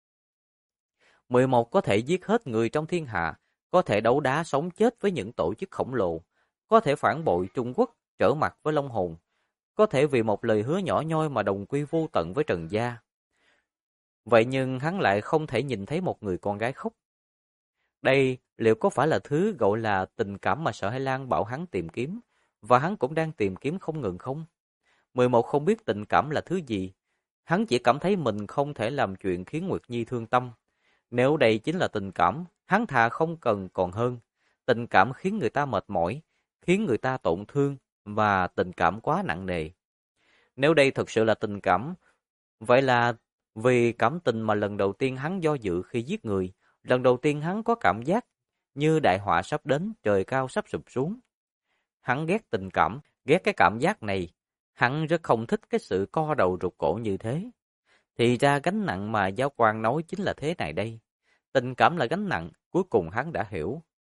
11 có thể giết hết người trong thiên hạ, có thể đấu đá sống chết với những tổ chức khổng lồ, có thể phản bội Trung Quốc, trở mặt với Long Hồn, có thể vì một lời hứa nhỏ nhoi mà đồng quy vô tận với Trần Gia. Vậy nhưng hắn lại không thể nhìn thấy một người con gái khóc. Đây liệu có phải là thứ gọi là tình cảm mà Sở Hải Lan bảo hắn tìm kiếm, và hắn cũng đang tìm kiếm không ngừng không? 11 không biết tình cảm là thứ gì. Hắn chỉ cảm thấy mình không thể làm chuyện khiến Nguyệt Nhi thương tâm. Nếu đây chính là tình cảm, hắn thà không cần còn hơn. Tình cảm khiến người ta mệt mỏi, khiến người ta tổn thương, và tình cảm quá nặng nề. Nếu đây thực sự là tình cảm, vậy là vì cảm tình mà lần đầu tiên hắn do dự khi giết người, lần đầu tiên hắn có cảm giác như đại họa sắp đến, trời cao sắp sụp xuống. Hắn ghét tình cảm, ghét cái cảm giác này. Hắn rất không thích cái sự co đầu rụt cổ như thế. Thì ra gánh nặng mà giáo quan nói chính là thế này đây. Tình cảm là gánh nặng, cuối cùng hắn đã hiểu.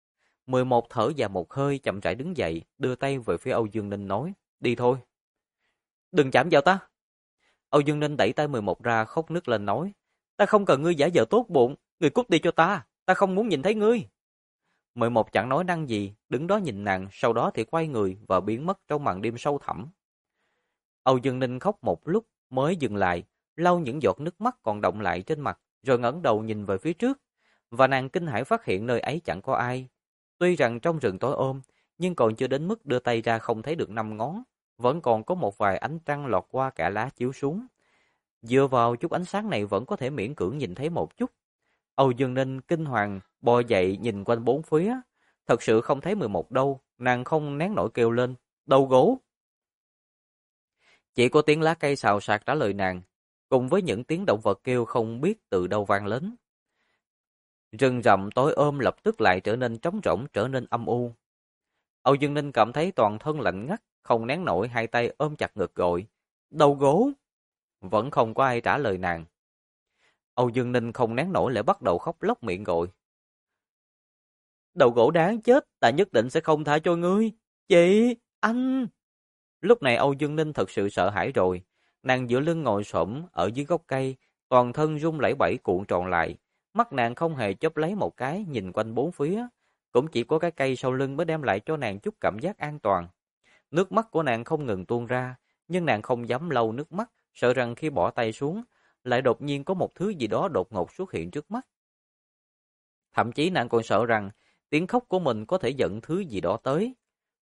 11 thở vào một hơi, chậm rãi đứng dậy, đưa tay về phía Âu Dương Ninh nói, đi thôi. Đừng chạm vào ta. Âu Dương Ninh đẩy tay 11 ra, khóc nức lên nói, ta không cần ngươi giả vờ tốt bụng, ngươi cút đi cho ta không muốn nhìn thấy ngươi. 11 chẳng nói năng gì, đứng đó nhìn nàng, sau đó thì quay người và biến mất trong màn đêm sâu thẳm. Âu Dương Ninh khóc một lúc mới dừng lại, lau những giọt nước mắt còn đọng lại trên mặt, rồi ngẩng đầu nhìn về phía trước, và nàng kinh hãi phát hiện nơi ấy chẳng có ai. Tuy rằng trong rừng tối ôm, nhưng còn chưa đến mức đưa tay ra không thấy được 5 ngón, vẫn còn có một vài ánh trăng lọt qua cả lá chiếu xuống. Dựa vào chút ánh sáng này vẫn có thể miễn cưỡng nhìn thấy một chút. Âu Dương Ninh kinh hoàng bò dậy nhìn quanh bốn phía, thật sự không thấy 11 đâu, nàng không nén nổi kêu lên, đầu gỗ. Chỉ có tiếng lá cây xào xạc trả lời nàng, cùng với những tiếng động vật kêu không biết từ đâu vang lên. Rừng rậm tối ôm lập tức lại trở nên trống rỗng, trở nên âm u. Âu Dương Ninh cảm thấy toàn thân lạnh ngắt, không nén nổi, hai tay ôm chặt ngực gọi, đầu gỗ. Vẫn không có ai trả lời nàng. Âu Dương Ninh không nén nổi lại bắt đầu khóc lóc miệng gọi, đầu gỗ đáng chết, ta nhất định sẽ không tha cho ngươi. Chị, anh. Lúc này Âu Dương Ninh thật sự sợ hãi rồi. Nàng dựa lưng ngồi xổm ở dưới gốc cây, toàn thân run lẩy bẩy cuộn tròn lại. Mắt nàng không hề chớp lấy một cái, nhìn quanh bốn phía. Cũng chỉ có cái cây sau lưng mới đem lại cho nàng chút cảm giác an toàn. Nước mắt của nàng không ngừng tuôn ra, nhưng nàng không dám lau nước mắt, sợ rằng khi bỏ tay xuống, lại đột nhiên có một thứ gì đó đột ngột xuất hiện trước mắt. Thậm chí nàng còn sợ rằng tiếng khóc của mình có thể dẫn thứ gì đó tới.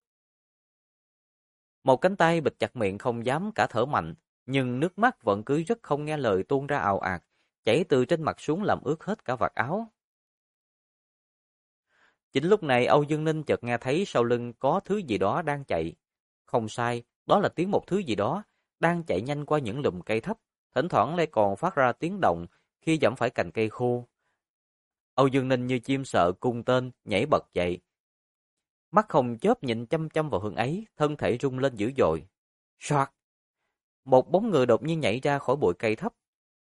Một cánh tay bịt chặt miệng không dám cả thở mạnh, nhưng nước mắt vẫn cứ rất không nghe lời tuôn ra ào ạt, chảy từ trên mặt xuống làm ướt hết cả vạt áo. Chính lúc này Âu Dương Ninh chợt nghe thấy sau lưng có thứ gì đó đang chạy. Không sai, đó là tiếng một thứ gì đó đang chạy nhanh qua những lùm cây thấp, thỉnh thoảng lại còn phát ra tiếng động khi giẫm phải cành cây khô. Âu Dương Ninh như chim sợ cung tên, nhảy bật dậy. Mắt không chớp nhìn chăm chăm vào hướng ấy, thân thể rung lên dữ dội. Soạt! Một bóng người đột nhiên nhảy ra khỏi bụi cây thấp.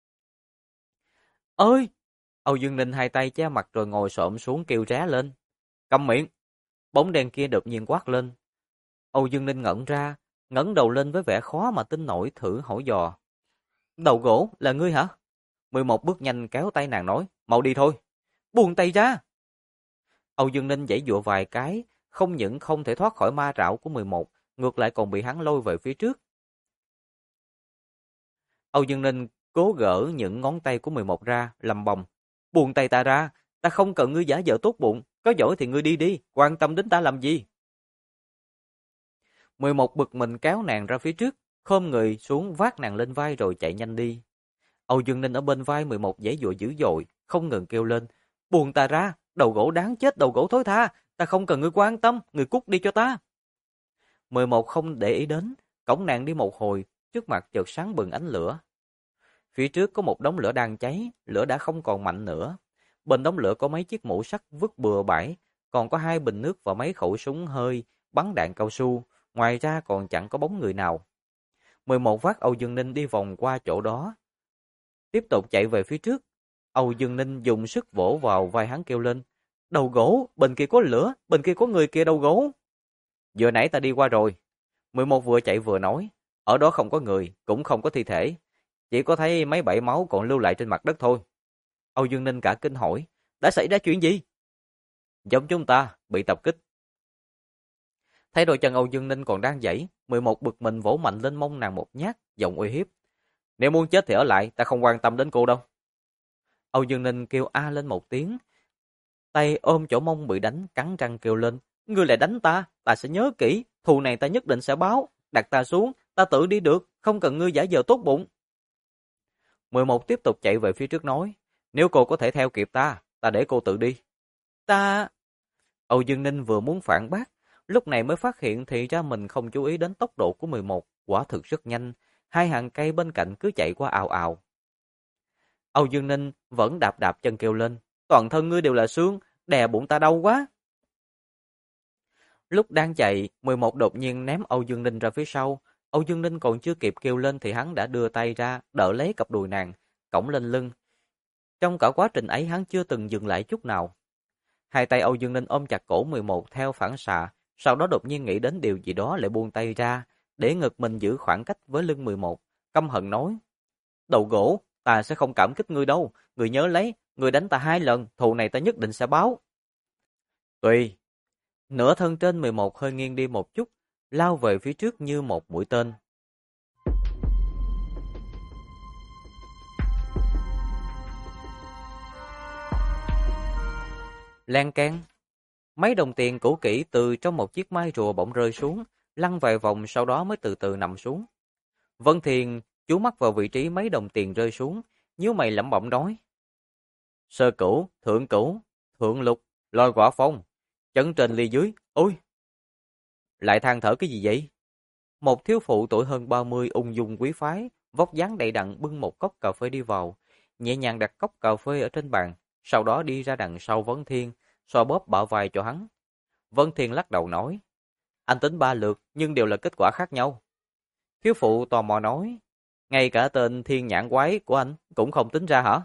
Ơi! Âu Dương Ninh hai tay che mặt rồi ngồi xổm xuống kêu ré lên. Câm miệng! Bóng đen kia đột nhiên quát lên. Âu Dương Ninh ngẩn ra, ngẩng đầu lên với vẻ khó mà tin nổi, thử hỏi dò. Đầu gỗ, là ngươi hả? 11 bước nhanh kéo tay nàng nói, mau đi thôi. Buông tay ra! Âu Dương Ninh giãy giụa vài cái, không những không thể thoát khỏi ma trảo của 11, ngược lại còn bị hắn lôi về phía trước. Âu Dương Ninh cố gỡ những ngón tay của 11 ra, lầm bầm. Buông tay ta ra, ta không cần ngươi giả vờ tốt bụng, có giỏi thì ngươi đi đi, quan tâm đến ta làm gì? 11 bực mình kéo nàng ra phía trước, khom người xuống vác nàng lên vai rồi chạy nhanh đi. Âu Dương Ninh ở bên vai 11 giãy giụa dữ dội, không ngừng kêu lên. Buông ta ra, đầu gỗ đáng chết, đầu gỗ thối tha, ta không cần ngươi quan tâm, ngươi cút đi cho ta. 11 không để ý đến, cõng nàng đi một hồi, trước mặt chợt sáng bừng ánh lửa. Phía trước có một đống lửa đang cháy, lửa đã không còn mạnh nữa. Bên đống lửa có mấy chiếc mũ sắt vứt bừa bãi, còn có 2 bình nước và mấy khẩu súng hơi, bắn đạn cao su, ngoài ra còn chẳng có bóng người nào. 11 vác Âu Dương Ninh đi vòng qua chỗ đó, tiếp tục chạy về phía trước. Âu Dương Ninh dùng sức vỗ vào vai hắn kêu lên. Đầu gỗ, bên kia có lửa, bên kia có người kia đầu gỗ. Vừa nãy ta đi qua rồi. 11 vừa chạy vừa nói. Ở đó không có người, cũng không có thi thể. Chỉ có thấy mấy bãi máu còn lưu lại trên mặt đất thôi. Âu Dương Ninh cả kinh hỏi. Đã xảy ra chuyện gì? Giống chúng ta, bị tập kích. Thấy đôi chân Âu Dương Ninh còn đang giãy, 11 bực mình vỗ mạnh lên mông nàng một nhát, giọng uy hiếp. Nếu muốn chết thì ở lại, ta không quan tâm đến cô đâu. Âu Dương Ninh kêu a lên một tiếng, tay ôm chỗ mông bị đánh, cắn răng kêu lên. Ngươi lại đánh ta, ta sẽ nhớ kỹ, thù này ta nhất định sẽ báo. Đặt ta xuống, ta tự đi được, không cần ngươi giả vờ tốt bụng. 11 tiếp tục chạy về phía trước nói. Nếu cô có thể theo kịp ta, ta để cô tự đi. Ta... Âu Dương Ninh vừa muốn phản bác, lúc này mới phát hiện thì ra mình không chú ý đến tốc độ của 11, quả thực rất nhanh. 2 hàng cây bên cạnh cứ chạy qua ào ào. Âu Dương Ninh vẫn đạp đạp chân kêu lên. Toàn thân ngươi đều là xương, đè bụng ta đau quá. Lúc đang chạy, 11 đột nhiên ném Âu Dương Ninh ra phía sau. Âu Dương Ninh còn chưa kịp kêu lên thì hắn đã đưa tay ra, đỡ lấy cặp đùi nàng, cõng lên lưng. Trong cả quá trình ấy hắn chưa từng dừng lại chút nào. Hai tay Âu Dương Ninh ôm chặt cổ 11 theo phản xạ, sau đó đột nhiên nghĩ đến điều gì đó lại buông tay ra, để ngực mình giữ khoảng cách với lưng 11, căm hận nói: "Đầu gỗ, ta sẽ không cảm kích ngươi đâu, ngươi nhớ lấy, ngươi đánh ta 2 lần, thù này ta nhất định sẽ báo." Tùy. Nửa thân trên 11 hơi nghiêng đi một chút, lao về phía trước như một mũi tên. Len keng. Mấy đồng tiền cũ kỹ từ trong một chiếc mai rùa bỗng rơi xuống, lăn vài vòng sau đó mới từ từ nằm xuống. Vân Thiền chú mắt vào vị trí mấy đồng tiền rơi xuống, nhíu mày lẩm bẩm nói: Sơ cửu, thượng lục, lôi quả phong, chân trên ly dưới, ôi! Lại than thở cái gì vậy? Một thiếu phụ tuổi hơn 30 ung dung quý phái, vóc dáng đầy đặn bưng một cốc cà phê đi vào, nhẹ nhàng đặt cốc cà phê ở trên bàn, sau đó đi ra đằng sau Vân Thiên, xoa bóp bả vai cho hắn. Vân Thiên lắc đầu nói: Anh tính 3 lượt, nhưng đều là kết quả khác nhau. Thiếu phụ tò mò nói: Ngay cả tên Thiên Nhãn Quái của anh cũng không tính ra hả?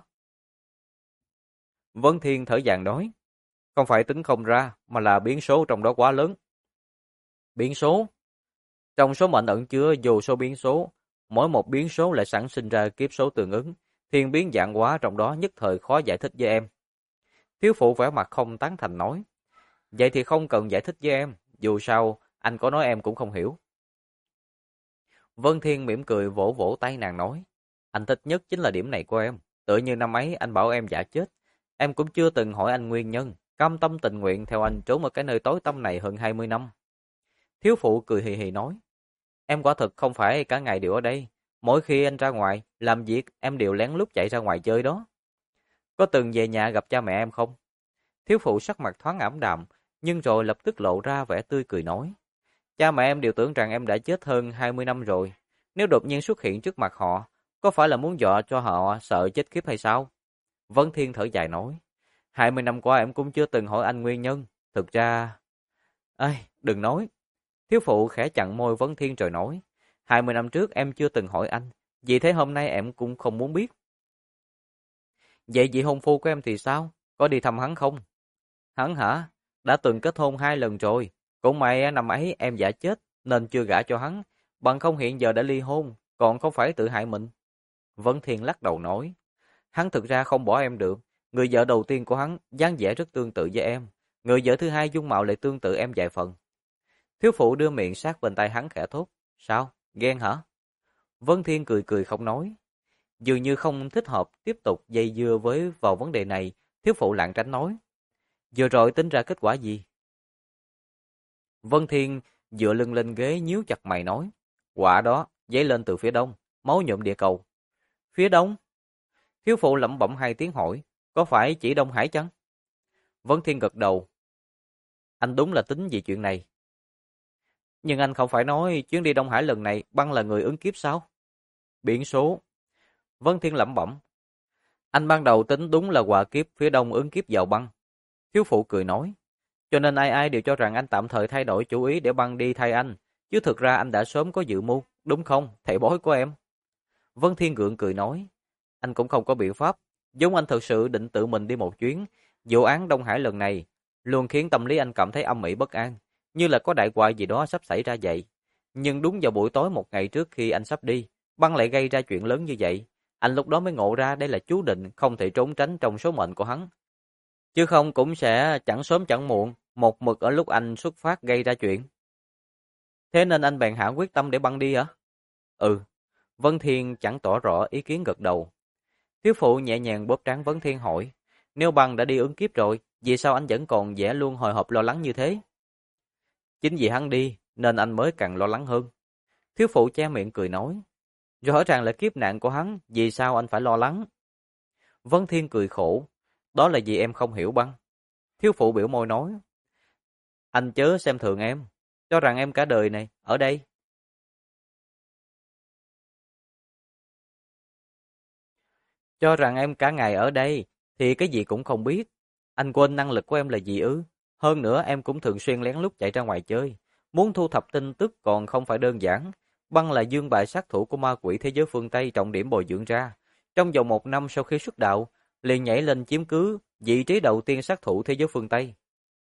Vân Thiên thở dài nói: Không phải tính không ra, mà là biến số trong đó quá lớn. Biến số? Trong số mệnh ẩn chứa vô số biến số, mỗi một biến số lại sản sinh ra kiếp số tương ứng, thiên biến dạng hóa trong đó nhất thời khó giải thích với em. Thiếu phụ vẻ mặt không tán thành nói: Vậy thì không cần giải thích với em, dù sao anh có nói em cũng không hiểu. Vân Thiên mỉm cười vỗ vỗ tay nàng nói: Anh thích nhất chính là điểm này của em, tự như năm ấy anh bảo em giả chết, em cũng chưa từng hỏi anh nguyên nhân, cam tâm tình nguyện theo anh trốn ở cái nơi tối tăm này hơn 20 năm. Thiếu phụ cười hì hì nói: Em quả thực không phải cả ngày đều ở đây, mỗi khi anh ra ngoài làm việc em đều lén lút chạy ra ngoài chơi đó. Có từng về nhà gặp cha mẹ em không? Thiếu phụ sắc mặt thoáng ảm đạm, nhưng rồi lập tức lộ ra vẻ tươi cười nói: Cha mẹ em đều tưởng rằng em đã chết hơn 20 năm rồi, nếu đột nhiên xuất hiện trước mặt họ, có phải là muốn dọa cho họ sợ chết khiếp hay sao? Vân Thiên thở dài nói: 20 năm qua em cũng chưa từng hỏi anh nguyên nhân, thực ra... Ây, đừng nói. Thiếu phụ khẽ chặn môi Vân Thiên rồi nói: 20 năm trước em chưa từng hỏi anh, vì thế hôm nay em cũng không muốn biết. Vậy vị hôn phu của em thì sao? Có đi thăm hắn không? Hắn hả? Đã từng kết hôn 2 lần rồi. Cũng may năm ấy em giả chết nên chưa gả cho hắn, bằng không hiện giờ đã ly hôn, còn không phải tự hại mình. Vân Thiên lắc đầu nói: Hắn thực ra không bỏ em được. Người vợ đầu tiên của hắn dáng vẻ rất tương tự với em. Người vợ thứ hai dung mạo lại tương tự em vài phần. Thiếu phụ đưa miệng sát bên tai hắn khẽ thốt: Sao? Ghen hả? Vân Thiên cười cười không nói. Dường như không thích hợp tiếp tục dây dưa vào vấn đề này, thiếu phụ lảng tránh nói: Vừa rồi tính ra kết quả gì? Vân Thiên dựa lưng lên ghế nhíu chặt mày nói: Quả đó, dấy lên từ phía đông, máu nhuộm địa cầu. Phía đông? Thiếu phụ lẩm bẩm 2 tiếng hỏi: Có phải chỉ Đông Hải chăng? Vân Thiên gật đầu: Anh đúng là tính vì chuyện này. Nhưng anh không phải nói chuyến đi Đông Hải lần này Băng là người ứng kiếp sao? Biển số. Vân Thiên lẩm bẩm: Anh ban đầu tính đúng là họa kiếp phía đông ứng kiếp vào Băng. Thiếu phụ cười nói: Cho nên ai ai đều cho rằng anh tạm thời thay đổi chủ ý để Băng đi thay anh, chứ thực ra anh đã sớm có dự mưu, đúng không, thầy bói của em? Vân Thiên gượng cười nói: Anh cũng không có biện pháp, giống anh thực sự định tự mình đi một chuyến. Vụ án Đông Hải lần này luôn khiến tâm lý anh cảm thấy âm ỉ bất an, như là có đại họa gì đó sắp xảy ra vậy. Nhưng đúng vào buổi tối một ngày trước khi anh sắp đi, Băng lại gây ra chuyện lớn như vậy. Anh lúc đó mới ngộ ra đây là chú định không thể trốn tránh trong số mệnh của hắn. Chứ không cũng sẽ chẳng sớm chẳng muộn, một mực ở lúc anh xuất phát gây ra chuyện. Thế nên anh bèn hạ quyết tâm để Băng đi hả? Ừ. Vân Thiên chẳng tỏ rõ ý kiến gật đầu. Thiếu phụ nhẹ nhàng bóp trán Vân Thiên hỏi: Nếu Băng đã đi ứng kiếp rồi, vì sao anh vẫn còn vẻ luôn hồi hộp lo lắng như thế? Chính vì hắn đi, nên anh mới càng lo lắng hơn. Thiếu phụ che miệng cười nói: Rõ ràng là kiếp nạn của hắn, vì sao anh phải lo lắng? Vân Thiên cười khổ: Đó là vì em không hiểu Băng. Thiếu phụ biểu môi nói: Anh chớ xem thường em, cho rằng em cả đời này, ở đây. Cho rằng em cả ngày ở đây, thì cái gì cũng không biết. Anh quên năng lực của em là gì ư? Hơn nữa em cũng thường xuyên lén lút chạy ra ngoài chơi. Muốn thu thập tin tức còn không phải đơn giản. Băng là dương bài sát thủ của ma quỷ thế giới phương Tây trọng điểm bồi dưỡng ra. Trong vòng 1 năm sau khi xuất đạo, liền nhảy lên chiếm cứ vị trí đầu tiên sát thủ thế giới phương Tây.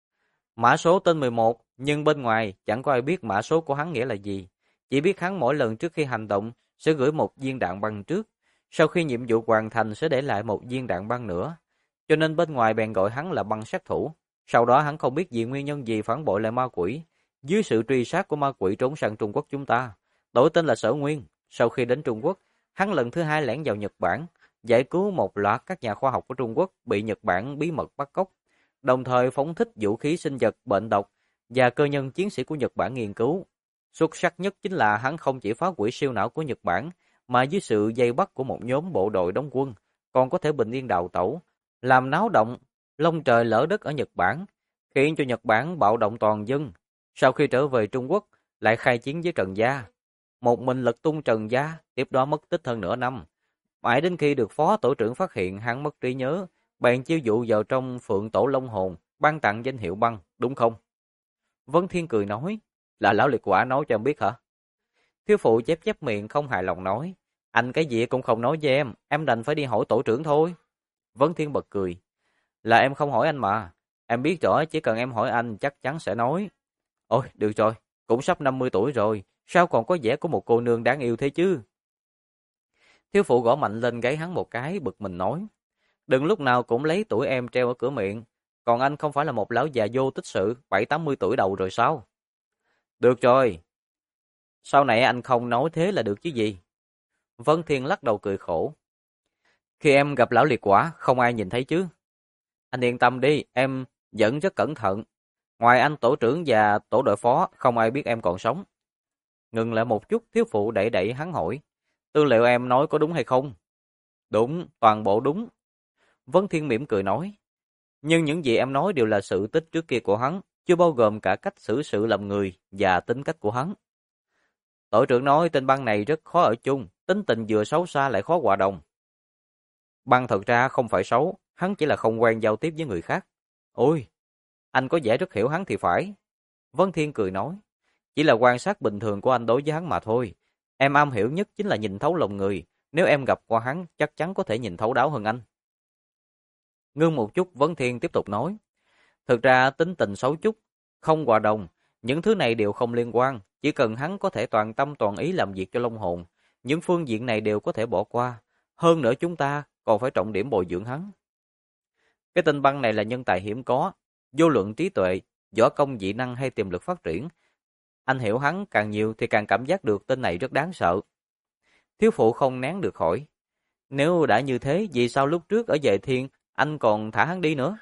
Mã số tên 11, nhưng bên ngoài chẳng có ai biết mã số của hắn nghĩa là gì. Chỉ biết hắn mỗi lần trước khi hành động sẽ gửi một viên đạn băng trước, sau khi nhiệm vụ hoàn thành sẽ để lại một viên đạn băng nữa. Cho nên bên ngoài bèn gọi hắn là băng sát thủ. Sau đó hắn không biết vì nguyên nhân gì phản bội lại ma quỷ. Dưới sự truy sát của ma quỷ trốn sang Trung Quốc chúng ta, đổi tên là Sở Nguyên. Sau khi đến Trung Quốc, hắn lần thứ hai lẻn vào Nhật Bản, giải cứu một loạt các nhà khoa học của Trung Quốc bị Nhật Bản bí mật bắt cóc, đồng thời phóng thích vũ khí sinh vật bệnh độc và cơ nhân chiến sĩ của Nhật Bản nghiên cứu. Xuất sắc nhất chính là hắn không chỉ phá hủy siêu não của Nhật Bản, mà dưới sự vây bắt của một nhóm bộ đội đóng quân, còn có thể bình yên đào tẩu, làm náo động, long trời lỡ đất ở Nhật Bản, khiến cho Nhật Bản bạo động toàn dân. Sau khi trở về Trung Quốc, lại khai chiến với Trần Gia. Một mình lật tung Trần Gia, tiếp đó mất tích hơn nửa năm. Mãi đến khi được phó tổ trưởng phát hiện hắn mất trí nhớ, bèn chiêu dụ vào trong Phượng Tổ Long Hồn, ban tặng danh hiệu băng, đúng không? Vân Thiên cười nói, là lão liệt quả nói cho em biết hả? Thiếu phụ chép chép miệng không hài lòng nói, anh cái gì cũng không nói với em đành phải đi hỏi tổ trưởng thôi. Vân Thiên bật cười, là em không hỏi anh mà, em biết rõ chỉ cần em hỏi anh chắc chắn sẽ nói. Ôi, được rồi, cũng sắp 50 tuổi rồi, sao còn có vẻ của một cô nương đáng yêu thế chứ? Thiếu phụ gõ mạnh lên gáy hắn một cái, bực mình nói, đừng lúc nào cũng lấy tuổi em treo ở cửa miệng, còn anh không phải là một lão già vô tích sự, 70-80 tuổi đầu rồi sao? Được rồi, sau này anh không nói thế là được chứ gì? Vân Thiên lắc đầu cười khổ. Khi em gặp lão liệt quả, không ai nhìn thấy chứ? Anh yên tâm đi, em vẫn rất cẩn thận. Ngoài anh tổ trưởng và tổ đội phó, không ai biết em còn sống. Ngừng lại một chút, thiếu phụ đẩy đẩy hắn hỏi, tư liệu em nói có đúng hay không? Đúng, toàn bộ đúng. Vân Thiên mỉm cười nói, nhưng những gì em nói đều là sự tích trước kia của hắn, chưa bao gồm cả cách xử sự làm người và tính cách của hắn. Tổ trưởng nói tên băng này rất khó ở chung, tính tình vừa xấu xa lại khó hòa đồng. Băng thật ra không phải xấu, hắn chỉ là không quen giao tiếp với người khác. Ôi, anh có vẻ rất hiểu hắn thì phải. Vân Thiên cười nói, chỉ là quan sát bình thường của anh đối với hắn mà thôi. Em am hiểu nhất chính là nhìn thấu lòng người, nếu em gặp qua hắn chắc chắn có thể nhìn thấu đáo hơn anh. Ngưng một chút, Vân Thiên tiếp tục nói, thực ra tính tình xấu chút, không hòa đồng, những thứ này đều không liên quan, chỉ cần hắn có thể toàn tâm toàn ý làm việc cho Long Hồn, những phương diện này đều có thể bỏ qua. Hơn nữa chúng ta còn phải trọng điểm bồi dưỡng hắn. Cái tên băng này là nhân tài hiếm có, vô luận trí tuệ, võ công dị năng hay tiềm lực phát triển. Anh hiểu hắn càng nhiều thì càng cảm giác được tên này rất đáng sợ. Thiếu phụ không nén được hỏi, nếu đã như thế, vì sao lúc trước ở Vệ Thiên anh còn thả hắn đi nữa?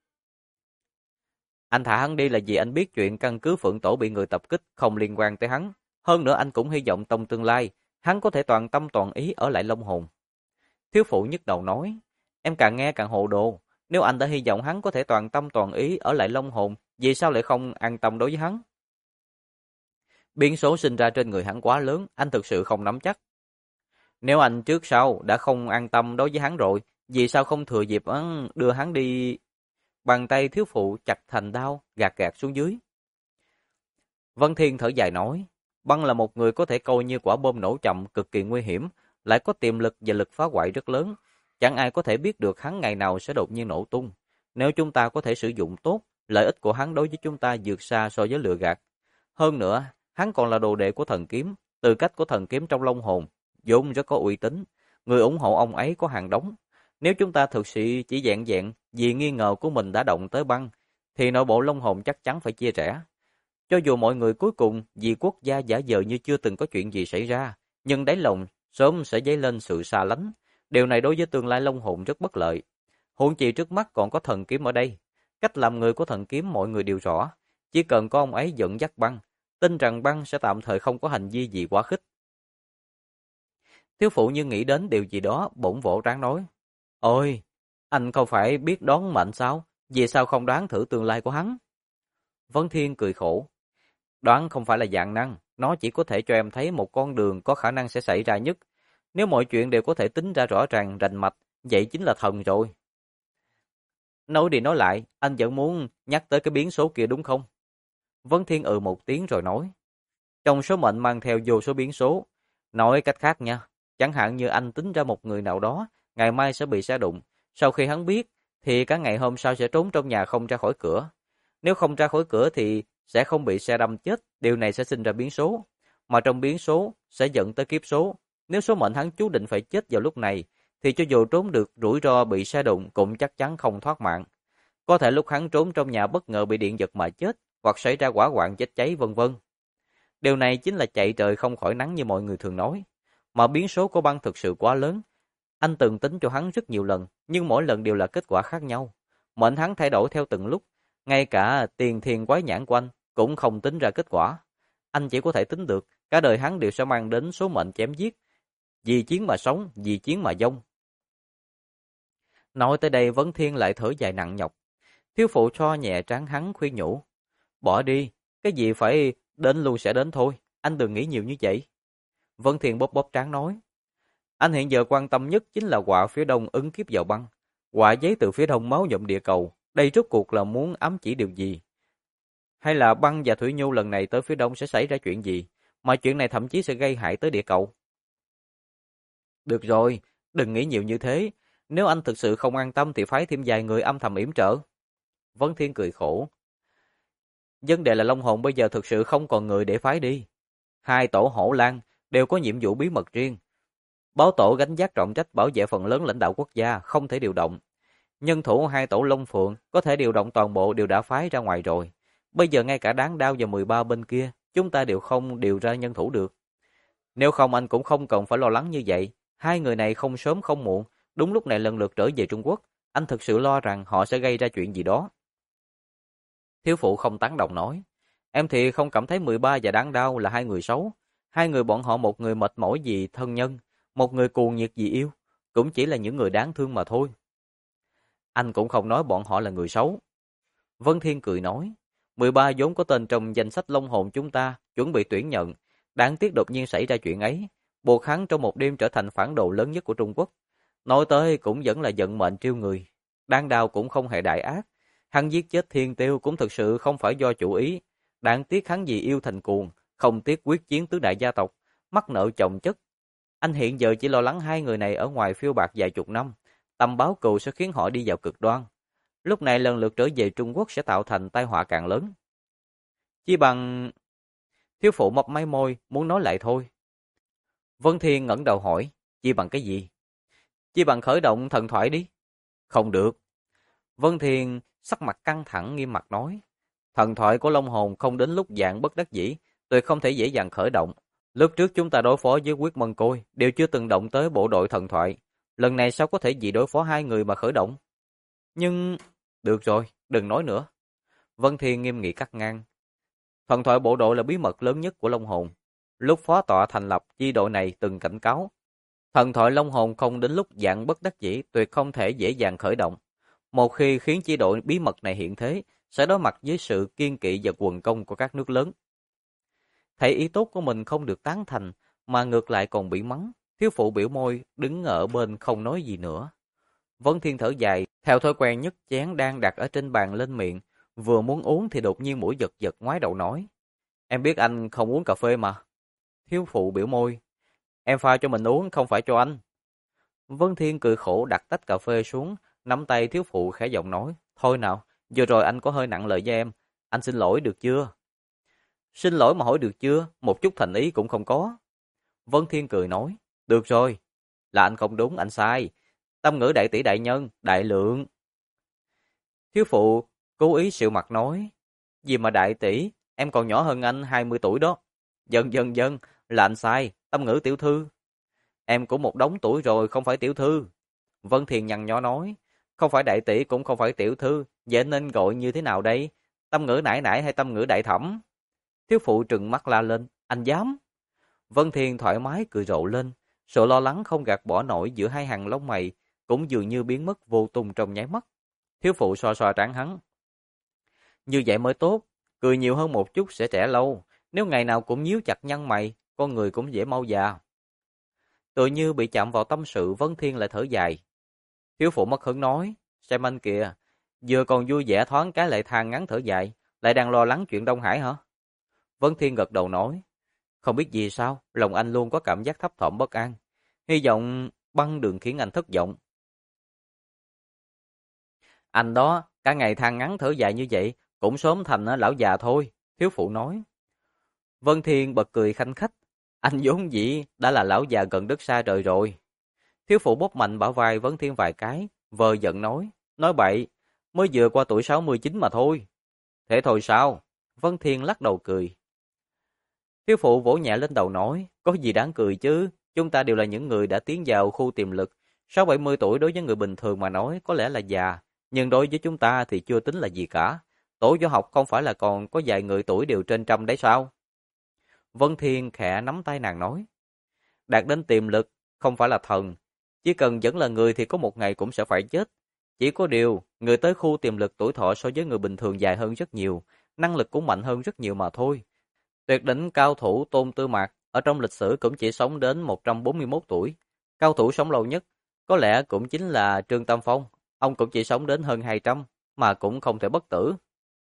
Anh thả hắn đi là vì anh biết chuyện căn cứ Phượng Tổ bị người tập kích không liên quan tới hắn. Hơn nữa anh cũng hy vọng trong tương lai, hắn có thể toàn tâm toàn ý ở lại Long Hồn. Thiếu phụ nhức đầu nói, em càng nghe càng hồ đồ. Nếu anh đã hy vọng hắn có thể toàn tâm toàn ý ở lại Long Hồn, vì sao lại không an tâm đối với hắn? Biến số sinh ra trên người hắn quá lớn, anh thực sự không nắm chắc. Nếu anh trước sau đã không an tâm đối với hắn rồi, vì sao không thừa dịp đưa hắn đi? Bàn tay thiếu phụ chặt thành đao, gạt gạt xuống dưới. Vân Thiên thở dài nói, băng là một người có thể coi như quả bom nổ chậm cực kỳ nguy hiểm, lại có tiềm lực và lực phá hoại rất lớn. Chẳng ai có thể biết được hắn ngày nào sẽ đột nhiên nổ tung. Nếu chúng ta có thể sử dụng tốt, lợi ích của hắn đối với chúng ta vượt xa so với lừa gạt. Hơn nữa, hắn còn là đồ đệ của thần kiếm, tư cách của thần kiếm trong Long Hồn, vốn rất có uy tín. Người ủng hộ ông ấy có hàng đống. Nếu chúng ta thực sự chỉ vẹn vì nghi ngờ của mình đã động tới băng, thì nội bộ Long Hồn chắc chắn phải chia rẽ. Cho dù mọi người cuối cùng vì quốc gia giả vờ như chưa từng có chuyện gì xảy ra, nhưng đáy lòng sớm sẽ dấy lên sự xa lánh. Điều này đối với tương lai Long Hồn rất bất lợi. Huống chi trước mắt còn có thần kiếm ở đây. Cách làm người của thần kiếm mọi người đều rõ. Chỉ cần có ông ấy dẫn dắt băng, tin rằng băng sẽ tạm thời không có hành vi gì quá khích. Thiếu phụ như nghĩ đến điều gì đó, bỗng vỗ trán nói, ôi, anh không phải biết đoán mệnh sao? Vì sao không đoán thử tương lai của hắn? Vân Thiên cười khổ. Đoán không phải là dạng năng, nó chỉ có thể cho em thấy một con đường có khả năng sẽ xảy ra nhất. Nếu mọi chuyện đều có thể tính ra rõ ràng, rành mạch, vậy chính là thần rồi. Nói đi nói lại, anh vẫn muốn nhắc tới cái biến số kia đúng không? Vân Thiên một tiếng rồi nói. Trong số mệnh mang theo vô số biến số. Nói cách khác nha, chẳng hạn như anh tính ra một người nào đó, ngày mai sẽ bị xe đụng. Sau khi hắn biết, thì cả ngày hôm sau sẽ trốn trong nhà không ra khỏi cửa. Nếu không ra khỏi cửa thì sẽ không bị xe đâm chết, điều này sẽ sinh ra biến số. Mà trong biến số sẽ dẫn tới kiếp số. Nếu số mệnh hắn chú định phải chết vào lúc này, thì cho dù trốn được, rủi ro bị xe đụng cũng chắc chắn không thoát mạng. Có thể lúc hắn trốn trong nhà bất ngờ bị điện giật mà chết, hoặc xảy ra hỏa hoạn chết cháy vân vân. Điều này chính là chạy trời không khỏi nắng như mọi người thường nói. Mà biến số của băng thực sự quá lớn. Anh từng tính cho hắn rất nhiều lần, nhưng mỗi lần đều là kết quả khác nhau. Mệnh hắn thay đổi theo từng lúc, ngay cả tiền thiền quái nhãn của anh cũng không tính ra kết quả. Anh chỉ có thể tính được, cả đời hắn đều sẽ mang đến số mệnh chém giết. Vì chiến mà sống, vì chiến mà vong. Nói tới đây Vấn Thiên lại thở dài nặng nhọc. Thiếu phụ cho nhẹ trán hắn khuyên nhủ. Bỏ đi, cái gì phải đến luôn sẽ đến thôi, anh đừng nghĩ nhiều như vậy. Vấn Thiên bóp bóp trán nói. Anh hiện giờ quan tâm nhất chính là họa phía đông ứng kiếp vào băng. Họa giấy từ phía đông máu nhuộm địa cầu, đây rốt cuộc là muốn ám chỉ điều gì? Hay là băng và thủy nhu lần này tới phía đông sẽ xảy ra chuyện gì? Mà chuyện này thậm chí sẽ gây hại tới địa cầu. Được rồi, đừng nghĩ nhiều như thế. Nếu anh thực sự không an tâm thì phái thêm vài người âm thầm yểm trợ. Vấn Thiên cười khổ. Vấn đề là Long Hồn bây giờ thực sự không còn người để phái đi. Hai tổ Hổ Lang đều có nhiệm vụ bí mật riêng. Báo tổ gánh vác trọng trách bảo vệ phần lớn lãnh đạo quốc gia, không thể điều động. Nhân thủ hai tổ Long Phượng có thể điều động toàn bộ đều đã phái ra ngoài rồi. Bây giờ ngay cả Đáng Đao và 13 bên kia, chúng ta đều không điều ra nhân thủ được. Nếu không anh cũng không cần phải lo lắng như vậy. Hai người này không sớm không muộn, đúng lúc này lần lượt trở về Trung Quốc. Anh thực sự lo rằng họ sẽ gây ra chuyện gì đó. Thiếu phụ không tán đồng nói. Em thì không cảm thấy 13 và Đáng Đao là hai người xấu. Hai người bọn họ, một người mệt mỏi vì thân nhân, một người cuồng nhiệt vì yêu, cũng chỉ là những người đáng thương mà thôi. Anh cũng không nói bọn họ là người xấu. Vân Thiên cười nói, 13 vốn có tên trong danh sách Long Hồn chúng ta, chuẩn bị tuyển nhận. Đáng tiếc đột nhiên xảy ra chuyện ấy, buộc hắn trong một đêm trở thành phản đồ lớn nhất của Trung Quốc. Nói tới cũng vẫn là vận mệnh trêu người. Đáng Đao cũng không hề đại ác. Hắn giết chết Thiên Tiêu cũng thực sự không phải do chủ ý. Đáng tiếc hắn vì yêu thành cuồng, không tiếc quyết chiến tứ đại gia tộc, mắc nợ chồng chất. Anh hiện giờ chỉ lo lắng hai người này ở ngoài phiêu bạc vài chục năm, tầm báo cừu sẽ khiến họ đi vào cực đoan. Lúc này lần lượt trở về Trung Quốc sẽ tạo thành tai họa càng lớn. Chỉ bằng... Thiếu phụ mấp máy môi, muốn nói lại thôi. Vân Thiên ngẩng đầu hỏi, chỉ bằng cái gì? Chỉ bằng khởi động thần thoại đi. Không được. Vân Thiên sắc mặt căng thẳng nghiêm mặt nói, thần thoại của Long Hồn không đến lúc dạng bất đắc dĩ, tuyệt không thể dễ dàng khởi động. Lúc trước chúng ta đối phó với Quyết Mân Côi đều chưa từng động tới bộ đội thần thoại. Lần này sao có thể vì đối phó hai người mà khởi động? Nhưng... Được rồi, đừng nói nữa. Vân Thiên nghiêm nghị cắt ngang. Thần thoại bộ đội là bí mật lớn nhất của Long Hồn. Lúc phó tọa thành lập, chi đội này từng cảnh cáo. Thần thoại Long Hồn không đến lúc dạng bất đắc dĩ tuyệt không thể dễ dàng khởi động. Một khi khiến chi đội bí mật này hiện thế, sẽ đối mặt với sự kiên kỵ và quần công của các nước lớn. Thấy ý tốt của mình không được tán thành, mà ngược lại còn bị mắng. Thiếu phụ biểu môi, đứng ở bên không nói gì nữa. Vân Thiên thở dài, theo thói quen nhấc chén đang đặt ở trên bàn lên miệng. Vừa muốn uống thì đột nhiên mũi giật giật ngoái đầu nói. Em biết anh không uống cà phê mà. Thiếu phụ biểu môi. Em pha cho mình uống, không phải cho anh. Vân Thiên cười khổ đặt tách cà phê xuống, nắm tay thiếu phụ khẽ giọng nói. Thôi nào, vừa rồi anh có hơi nặng lời với em. Anh xin lỗi được chưa? Xin lỗi mà hỏi được chưa? Một chút thành ý cũng không có. Vân Thiên cười nói. Được rồi. Là anh không đúng, anh sai. Tâm ngữ đại tỷ đại nhân, đại lượng. Thiếu phụ cố ý xịu mặt nói. Gì mà đại tỷ, em còn nhỏ hơn anh 20 tuổi đó. Dân, là anh sai, tâm ngữ tiểu thư. Em cũng một đống tuổi rồi, không phải tiểu thư. Vân Thiền nhăn nhó nói. Không phải đại tỷ cũng không phải tiểu thư, vậy nên gọi như thế nào đây? Tâm ngữ nải nải hay tâm ngữ đại thẩm? Thiếu phụ trừng mắt la lên. Anh dám? Vân Thiền thoải mái cười rộ lên. Sự lo lắng không gạt bỏ nổi giữa hai hàng lông mày cũng dường như biến mất vô tung trong nháy mắt. Thiếu phụ xoa xoa trán hắn. Như vậy mới tốt, cười nhiều hơn một chút sẽ trẻ lâu. Nếu ngày nào cũng nhíu chặt nhăn mày, con người cũng dễ mau già. Tự như bị chạm vào tâm sự, Vân Thiên lại thở dài. Thiếu phụ mất hứng nói, xem anh kìa, vừa còn vui vẻ thoáng cái lại than ngắn thở dài, lại đang lo lắng chuyện Đông Hải hả? Vân Thiên gật đầu nói, không biết gì sao, lòng anh luôn có cảm giác thấp thỏm bất an. Hy vọng băng đường khiến anh thất vọng. Anh đó, cả ngày than ngắn thở dài như vậy, cũng sớm thành lão già thôi, thiếu phụ nói. Vân Thiên bật cười khanh khách, anh vốn dĩ đã là lão già gần đất xa trời rồi. Thiếu phụ bóp mạnh bả vai Vân Thiên vài cái, vờ giận nói bậy, mới vừa qua tuổi 69 mà thôi. Thế thôi sao? Vân Thiên lắc đầu cười. Thiếu phụ vỗ nhẹ lên đầu nói, có gì đáng cười chứ, chúng ta đều là những người đã tiến vào khu tiềm lực. 60-70 tuổi đối với người bình thường mà nói có lẽ là già, nhưng đối với chúng ta thì chưa tính là gì cả. Tổ võ học không phải là còn có vài người tuổi đều trên trăm đấy sao? Vân Thiên khẽ nắm tay nàng nói, đạt đến tiềm lực, không phải là thần. Chỉ cần vẫn là người thì có một ngày cũng sẽ phải chết. Chỉ có điều, người tới khu tiềm lực tuổi thọ so với người bình thường dài hơn rất nhiều, năng lực cũng mạnh hơn rất nhiều mà thôi. Tuyệt đỉnh cao thủ Tôn Tư Mạc ở trong lịch sử cũng chỉ sống đến 141 tuổi. Cao thủ sống lâu nhất có lẽ cũng chính là Trương Tam Phong. Ông cũng chỉ sống đến hơn 200 mà cũng không thể bất tử.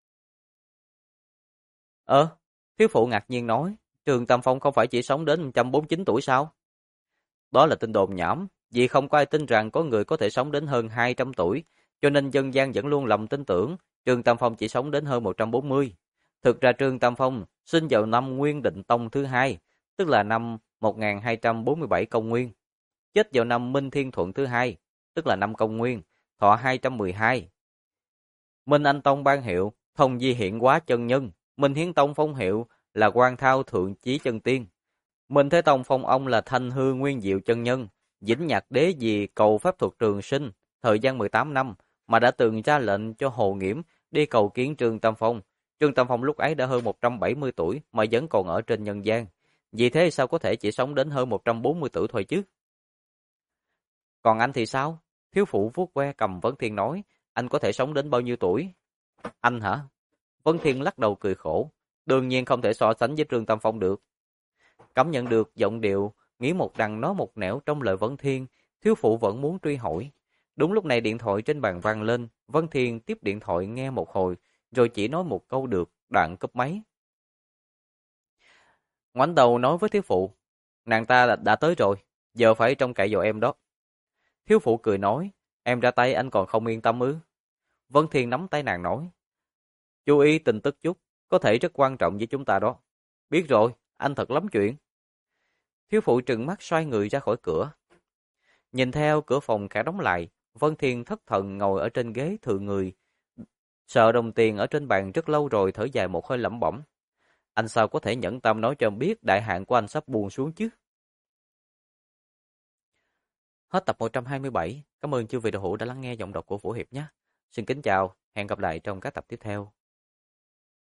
Thiếu phụ ngạc nhiên nói, Trương Tam Phong không phải chỉ sống đến 149 tuổi sao? Đó là tin đồn nhảm, vì không có ai tin rằng có người có thể sống đến hơn 200 tuổi, cho nên dân gian vẫn luôn lầm tin tưởng Trương Tam Phong chỉ sống đến hơn 140. Thực ra Trương Tam Phong sinh vào năm Nguyên Định Tông thứ hai, tức là năm 1247 công nguyên, chết vào năm Minh Thiên Thuận thứ hai, tức là năm công nguyên, thọ 212. Minh Anh Tông ban hiệu Thông Di Hiện Hóa Chân Nhân, Minh Hiến Tông phong hiệu là Quan Thao Thượng Chí Chân Tiên. Minh Thế Tông phong ông là Thanh Hư Nguyên Diệu Chân Nhân, Vĩnh Nhạc Đế vì cầu pháp thuật trường sinh, thời gian 18 năm mà đã từng ra lệnh cho Hồ Nghiễm đi cầu kiến Trương Tam Phong. Trương Tam Phong lúc ấy đã hơn 170 tuổi mà vẫn còn ở trên nhân gian. Vì thế sao có thể chỉ sống đến hơn 140 tuổi thôi chứ? Còn anh thì sao? Thiếu phụ vuốt ve cầm Vân Thiên nói, anh có thể sống đến bao nhiêu tuổi? Anh hả? Vân Thiên lắc đầu cười khổ, đương nhiên không thể so sánh với Trương Tam Phong được. Cảm nhận được giọng điệu, nghĩ một đằng nói một nẻo trong lời Vân Thiên, thiếu phụ vẫn muốn truy hỏi. Đúng lúc này điện thoại trên bàn vang lên, Vân Thiên tiếp điện thoại nghe một hồi, rồi chỉ nói một câu được, đoạn cúp máy. Ngoảnh đầu nói với thiếu phụ, nàng ta đã tới rồi, giờ phải trông cậy vào em đó. Thiếu phụ cười nói, em ra tay anh còn không yên tâm ư? Vân Thiên nắm tay nàng nói, chú ý tin tức chút, có thể rất quan trọng với chúng ta đó. Biết rồi, anh thật lắm chuyện. Thiếu phụ trừng mắt xoay người ra khỏi cửa. Nhìn theo cửa phòng khẽ đóng lại, Vân Thiên thất thần ngồi ở trên ghế thượng người, sợ đồng tiền ở trên bàn rất lâu rồi, thở dài một hơi lẩm bẩm. Anh sao có thể nhẫn tâm nói cho em biết đại hạn của anh sắp buông xuống chứ? Hết tập 127. Cảm ơn chư vị đạo hữu đã lắng nghe giọng đọc của Vũ Hiệp nhé. Xin kính chào, hẹn gặp lại trong các tập tiếp theo.